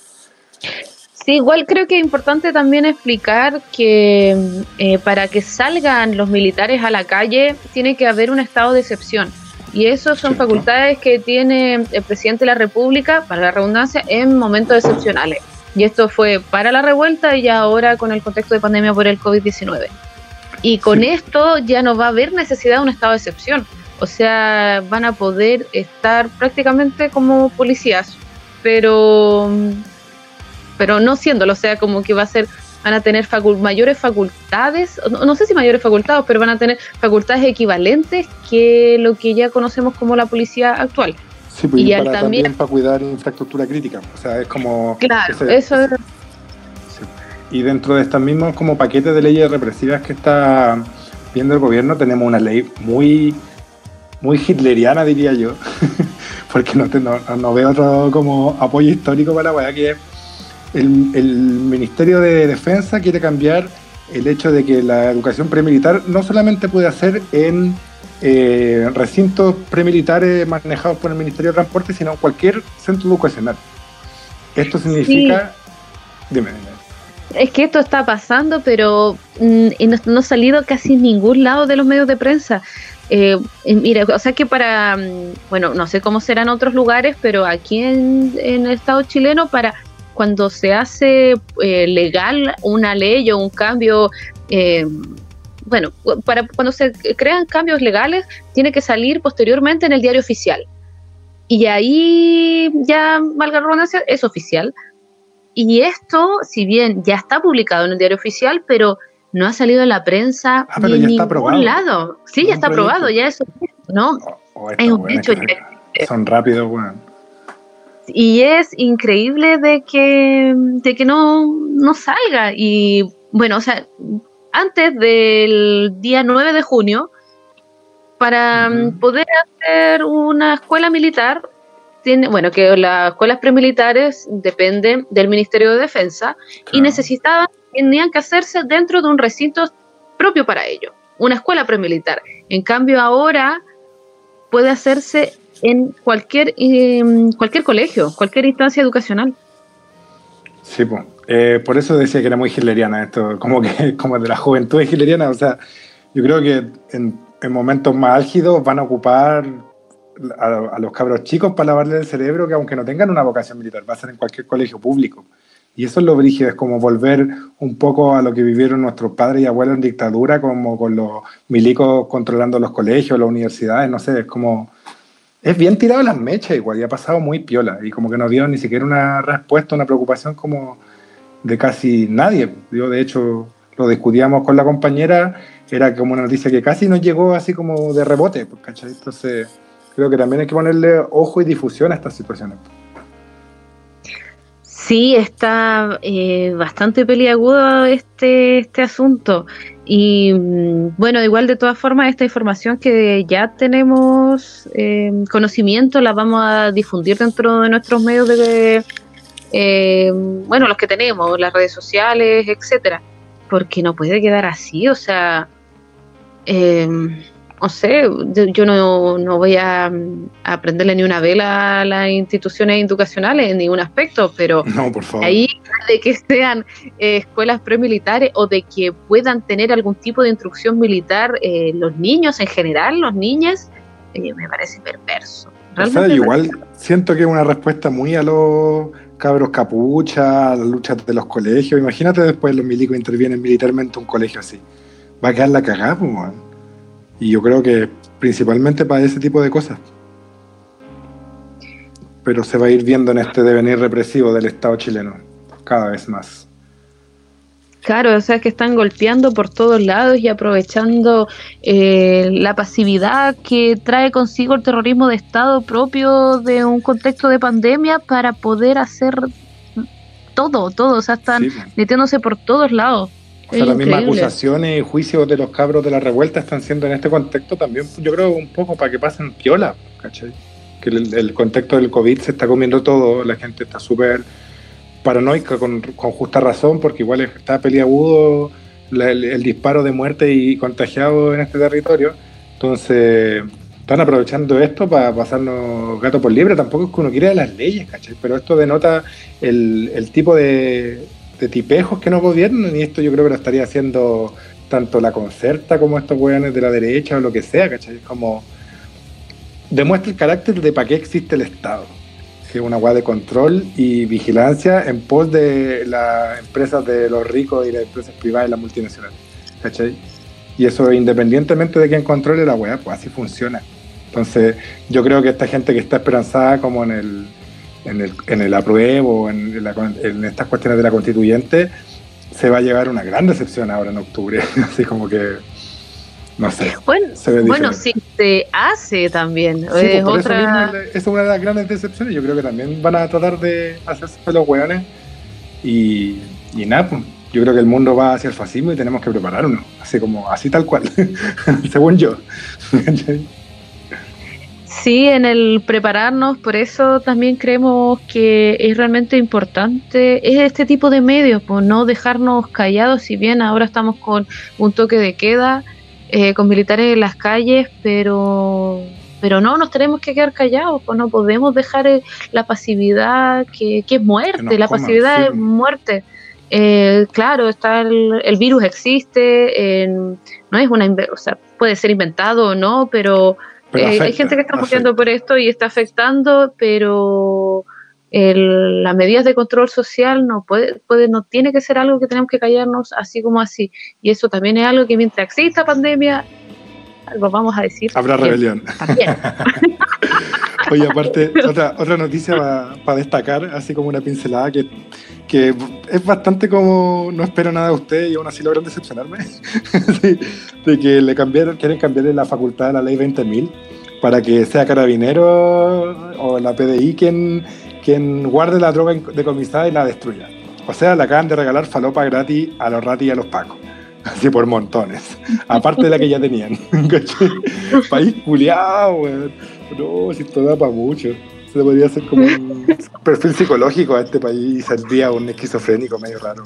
Sí, igual creo que es importante también explicar que eh, para que salgan los militares a la calle tiene que haber un estado de excepción. Y eso son ¿cierto? Facultades que tiene el presidente de la República, para la redundancia, en momentos excepcionales. Y esto fue para la revuelta y ahora con el contexto de pandemia por el covid diecinueve. Y con sí. esto ya no va a haber necesidad de un estado de excepción. O sea, van a poder estar prácticamente como policías, pero, pero no siéndolo. O sea, como que va a ser, van a tener facul- mayores facultades, no, no sé si mayores facultades, pero van a tener facultades equivalentes que lo que ya conocemos como la policía actual. Sí, pues, y, y para, también, también para cuidar infraestructura crítica, o sea, es como... Claro, ese, eso es... Sí. Y dentro de estos mismos como paquetes de leyes represivas que está viendo el gobierno, tenemos una ley muy, muy hitleriana, diría yo, porque no, te, no, no veo otro como apoyo histórico para la weá, que es el, el Ministerio de Defensa quiere cambiar el hecho de que la educación premilitar no solamente puede hacer en... Eh, recintos premilitares manejados por el Ministerio de Transporte, sino en cualquier centro educacional. Esto significa... Sí. Dime, dime. Es que esto está pasando, pero mm, no, no ha salido casi en ningún lado de los medios de prensa. Eh, mira, o sea que para... Bueno, no sé cómo será en otros lugares, pero aquí en, en el Estado chileno, para cuando se hace eh, legal una ley o un cambio... Eh, Bueno, para cuando se crean cambios legales, tiene que salir posteriormente en el diario oficial. Y ahí ya, valga la redundancia, es oficial. Y esto, si bien ya está publicado en el diario oficial, pero no ha salido en la prensa ah, ni en ningún aprobado. lado. Sí, no ya está proyecto. aprobado, ya eso, ¿no? Oh, oh, es un hecho. Son rápidos, bueno. Y es increíble de que, de que no, no salga. Y bueno, o sea... antes del día nueve de junio, para uh-huh. poder hacer una escuela militar, tiene, bueno, que las escuelas premilitares dependen del Ministerio de Defensa, claro. y necesitaban, tenían que hacerse dentro de un recinto propio para ello, una escuela premilitar. En cambio ahora puede hacerse en cualquier, eh, cualquier colegio, cualquier instancia educacional. Sí, pues. Eh, por eso decía que era muy hitleriana esto, como que como de la juventud hitleriana. O sea, yo creo que en, en momentos más álgidos van a ocupar a, a los cabros chicos para lavarles el cerebro, que aunque no tengan una vocación militar, va a ser en cualquier colegio público. Y eso es lo brígido, es como volver un poco a lo que vivieron nuestros padres y abuelos en dictadura, como con los milicos controlando los colegios, las universidades, no sé, es como... Es bien tirado las mechas igual, y ha pasado muy piola, y como que no dio ni siquiera una respuesta, una preocupación como... de casi nadie. Yo de hecho lo discutíamos con la compañera, era como una noticia que casi nos llegó así como de rebote, ¿cachai? Entonces Creo que también hay que ponerle ojo y difusión a estas situaciones. Sí, está eh, bastante peliagudo este, este asunto. Y bueno, igual de todas formas, esta información que ya tenemos eh, conocimiento la vamos a difundir dentro de nuestros medios de, eh, bueno, los que tenemos, las redes sociales, etcétera, porque no puede quedar así, o sea, eh, no sé, yo no, no voy a, a prenderle ni una vela a las instituciones educacionales en ningún aspecto, pero no, por favor. Ahí de que sean eh, escuelas premilitares o de que puedan tener algún tipo de instrucción militar eh, los niños en general, los niños, eh, me parece perverso. O sea, igual siento que es una respuesta muy a los cabros capucha, a las luchas de los colegios. Imagínate después los milicos intervienen militarmente en un colegio así. Va a quedar la cagada, pues, man. Y yo creo que principalmente para ese tipo de cosas. Pero se va a ir viendo en este devenir represivo del Estado chileno, cada vez más. Claro, o sea, que están golpeando por todos lados y aprovechando eh, la pasividad que trae consigo el terrorismo de Estado propio de un contexto de pandemia para poder hacer todo, todo, o sea, están sí, metiéndose por todos lados. O sea, las mismas acusaciones y juicios de los cabros de la revuelta están siendo en este contexto también, yo creo, un poco para que pasen piola, ¿cachai? Que el, el contexto del COVID se está comiendo todo, la gente está súper paranoica con, con justa razón, porque igual está peliagudo la, el, el disparo de muerte y contagiado en este territorio, entonces están aprovechando esto para pasarnos gato por liebre. Tampoco es que uno quiera las leyes, ¿cachai? Pero esto denota el, el tipo de, de tipejos que nos gobiernan, y esto yo creo que lo estaría haciendo tanto la Concerta como estos hueones de la derecha o lo que sea, ¿cachai? Como demuestra el carácter de para qué existe el Estado, que es una hueá de control y vigilancia en pos de las empresas de los ricos y las empresas privadas y las multinacionales, ¿cachai? Y eso independientemente de quién controle la hueá, pues así funciona. Entonces yo creo que esta gente que está esperanzada como en el en el, en el apruebo, en, la, en estas cuestiones de la constituyente, se va a llevar una gran decepción ahora en octubre, así como que no sé. Bueno, bueno si se hace también. Sí, pues, por otra... eso mismo, esa es una de las grandes decepciones. Yo creo que también van a tratar de hacerse los hueones. Y, y nada, pues, yo creo que el mundo va hacia el fascismo y tenemos que prepararnos. Así como, así tal cual, según yo. Sí, en el prepararnos, por eso también creemos que es realmente importante es este tipo de medios, pues no dejarnos callados, si bien ahora estamos con un toque de queda, Eh, con militares en las calles, pero pero no nos tenemos que quedar callados, pues no podemos dejar eh, la pasividad que, que es muerte, que la coman, pasividad sí. es muerte. Eh, claro, está el, el virus existe, eh, no es una, o sea, puede ser inventado o no, pero, pero eh, afecta, hay gente que está muriendo por esto y está afectando, pero El, las medidas de control social no puede, puede, no tiene que ser algo que tenemos que callarnos así como así, y eso también es algo que mientras exista pandemia, algo vamos a decir. Habrá rebelión. También. Oye, aparte, otra, otra noticia para pa destacar, así como una pincelada, que, que es bastante como, no espero nada de usted y aún así logran decepcionarme, sí, de que le cambiaron, quieren cambiarle la facultad de la ley veinte mil para que sea carabinero o la P D I quien quien guarde la droga decomisada y la destruya. O sea, le acaban de regalar falopa gratis a los ratis y a los pacos. Así por montones. Aparte de la que ya tenían. País culiao, weón. No, si esto da para mucho. Se le podría hacer como un perfil psicológico a este país y saldría un esquizofrénico medio raro.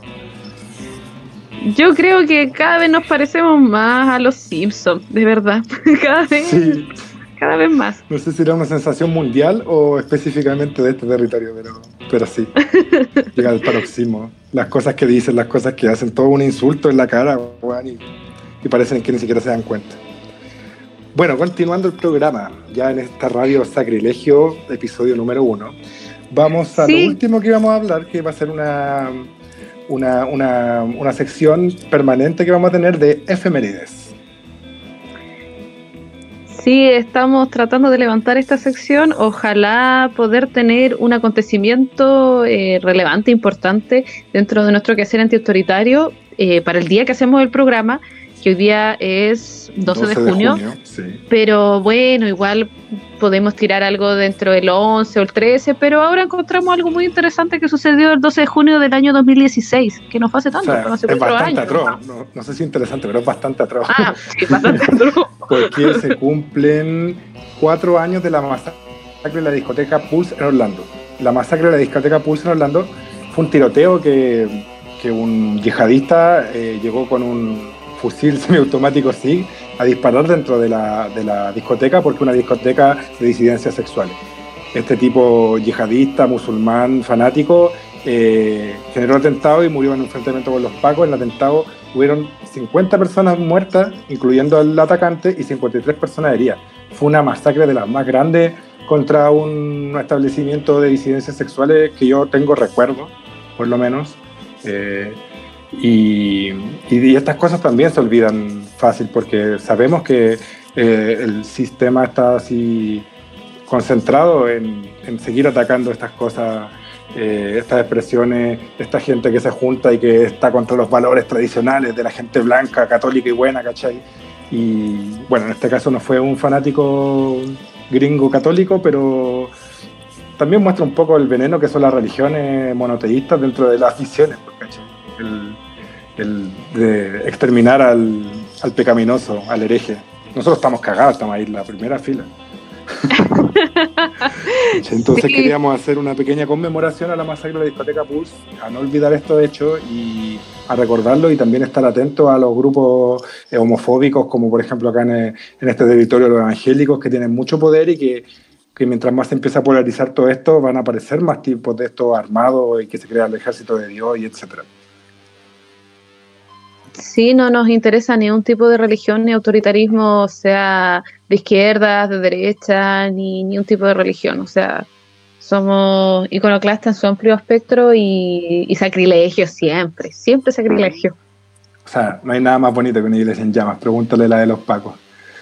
Yo creo que cada vez nos parecemos más a los Simpsons, de verdad. Cada vez... Sí. Cada vez más. No sé si era una sensación mundial o específicamente de este territorio, pero, pero sí. Llega al paroxismo. Las cosas que dicen, las cosas que hacen, todo un insulto en la cara, bueno, y, y parecen que ni siquiera se dan cuenta. Bueno, continuando el programa, ya en esta radio Sacrilegio, episodio número uno, vamos a sí. lo último que vamos a hablar, que va a ser una, una, una, una sección permanente que vamos a tener de efemérides. Sí, estamos tratando de levantar esta sección, ojalá poder tener un acontecimiento eh, relevante, importante dentro de nuestro quehacer antiautoritario eh, para el día que hacemos el programa, que hoy día es doce de junio, de junio sí. Pero bueno, igual podemos tirar algo dentro del once o el trece, pero ahora encontramos algo muy interesante que sucedió el doce de junio del año dos mil dieciséis, que no fue hace tanto, o sea, pero hace es cuatro bastante años. atroz, no, no sé si interesante, pero es bastante atroz. Ah, sí, bastante atroz. Porque se cumplen cuatro años de la masacre de la discoteca Pulse en Orlando. La masacre de la discoteca Pulse en Orlando fue un tiroteo que, que un yihadista eh, llegó con un fusil semiautomático S I G a disparar dentro de la, de la discoteca, porque una discoteca de disidencias sexuales. Este tipo yihadista, musulmán, fanático, eh, generó el atentado y murió en un enfrentamiento con los pacos. En el atentado hubieron cincuenta personas muertas, incluyendo al atacante, y cincuenta y tres personas heridas. Fue una masacre de las más grandes contra un establecimiento de disidencias sexuales que yo tengo recuerdo, por lo menos. Eh, y, y estas cosas también se olvidan fácil, porque sabemos que eh, el sistema está así concentrado en, en seguir atacando estas cosas, eh, estas expresiones, esta gente que se junta y que está contra los valores tradicionales de la gente blanca, católica y buena, ¿cachai? Y bueno, en este caso no fue un fanático gringo católico, pero también muestra un poco el veneno que son las religiones monoteístas dentro de las visiones, ¿cachai? El, el de exterminar al, al pecaminoso, al hereje. Nosotros estamos cagados, estamos ahí en la primera fila. Entonces sí, queríamos hacer una pequeña conmemoración a la masacre de la discoteca Pulse, a no olvidar estos hechos y a recordarlo, y también estar atentos a los grupos eh, homofóbicos, como por ejemplo acá en, en este territorio los evangélicos, que tienen mucho poder y que, que mientras más se empieza a polarizar todo esto, van a aparecer más tipos de estos armados y que se crea el ejército de Dios y etcétera. Sí, no nos interesa ni un tipo de religión ni autoritarismo, sea de izquierda, de derecha, ni, ni un tipo de religión. O sea, somos iconoclastas en su amplio espectro y, y sacrilegio siempre, siempre sacrilegio. O sea, no hay nada más bonito que una iglesia en llamas. Pregúntale la de los pacos.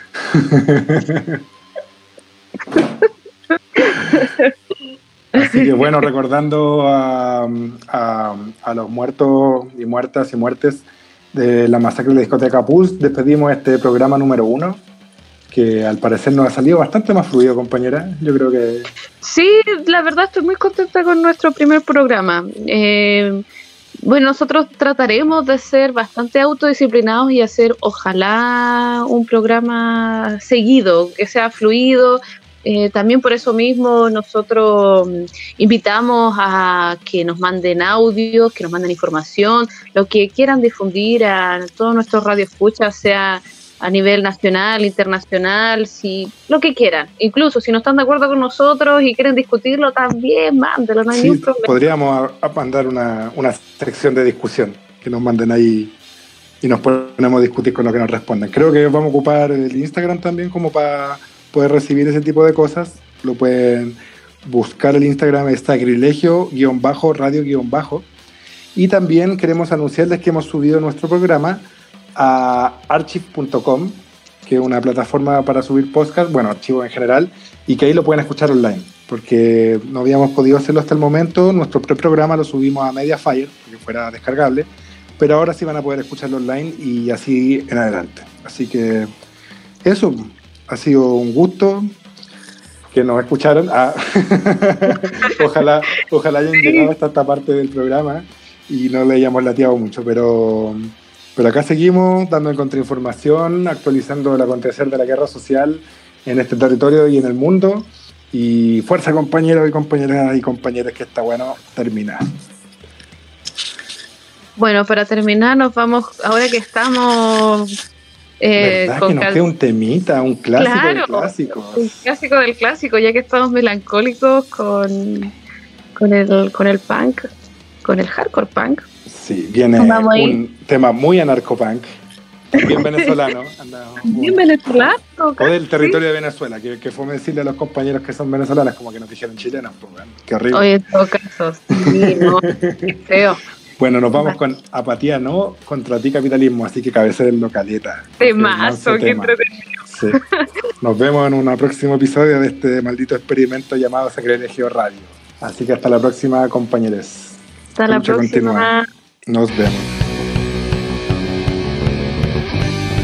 Así que bueno, recordando a, a, a los muertos y muertas y muertes de la masacre de la discoteca Pulse, despedimos este programa número uno, que al parecer nos ha salido bastante más fluido, compañera. Yo creo que... Sí, la verdad estoy muy contenta con nuestro primer programa. Eh, bueno, nosotros trataremos de ser bastante autodisciplinados y hacer, ojalá, un programa seguido, que sea fluido. Eh, también por eso mismo nosotros invitamos a que nos manden audios, que nos manden información, lo que quieran difundir a todos nuestros radioescuchas, sea a nivel nacional, internacional, si lo que quieran. Incluso si no están de acuerdo con nosotros y quieren discutirlo, también mándelo, no hay sí, ningún problema. Podríamos a, a mandar una, una sección de discusión, que nos manden ahí y nos ponemos a discutir con lo que nos respondan. Creo que vamos a ocupar el Instagram también como para poder recibir ese tipo de cosas. Lo pueden buscar, el Instagram es sacrilegio guión bajo radio guión bajo, y también queremos anunciarles que hemos subido nuestro programa a archive punto com, que es una plataforma para subir podcast, bueno, archivos en general, y que ahí lo pueden escuchar online, porque no habíamos podido hacerlo hasta el momento. Nuestro pre-programa lo subimos a Mediafire, porque fuera descargable, pero ahora sí van a poder escucharlo online y así en adelante. Así que eso, ha sido un gusto que nos escucharon. Ah. ojalá, ojalá hayan llegado hasta esta parte del programa y no le hayamos lateado mucho, pero, pero acá seguimos dando en contrainformación, actualizando el acontecer de la guerra social en este territorio y en el mundo. Y fuerza, compañeros y compañeras y compañeras, que está bueno terminar. Bueno, para terminar nos vamos, ahora que estamos... Eh, ¿verdad con que nos cal... queda un temita, un clásico claro, del clásico? Un clásico del clásico, ya que estamos melancólicos con, con, el, con el punk, con el hardcore punk. Sí, viene un tema muy anarcopunk, bien venezolano. Anda, bien venezolano. O del territorio sí. de Venezuela, que, que fue decirle a los compañeros que son venezolanos como que nos dijeron chilenos. Pues, bueno, qué horrible. Oye, en todo caso, sí, no, qué feo. Bueno, nos vamos con Apatía No contra Ti Capitalismo, así que cabecérenlo caleta. Temazo, qué entretenido. Sí. Nos vemos en un próximo episodio de este maldito experimento llamado Sacrilegio Radio. Así que hasta la próxima, compañeros. Hasta la próxima. Continúa. Nos vemos.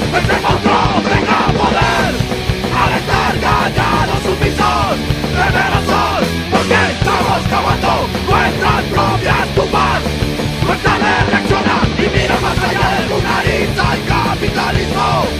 Este monstruo tenga poder al estar ganado su misión. Debe razón porque estamos cavando nuestras propias tumbas. Nuestra ley reacciona y mira más allá de tu nariz al capitalismo.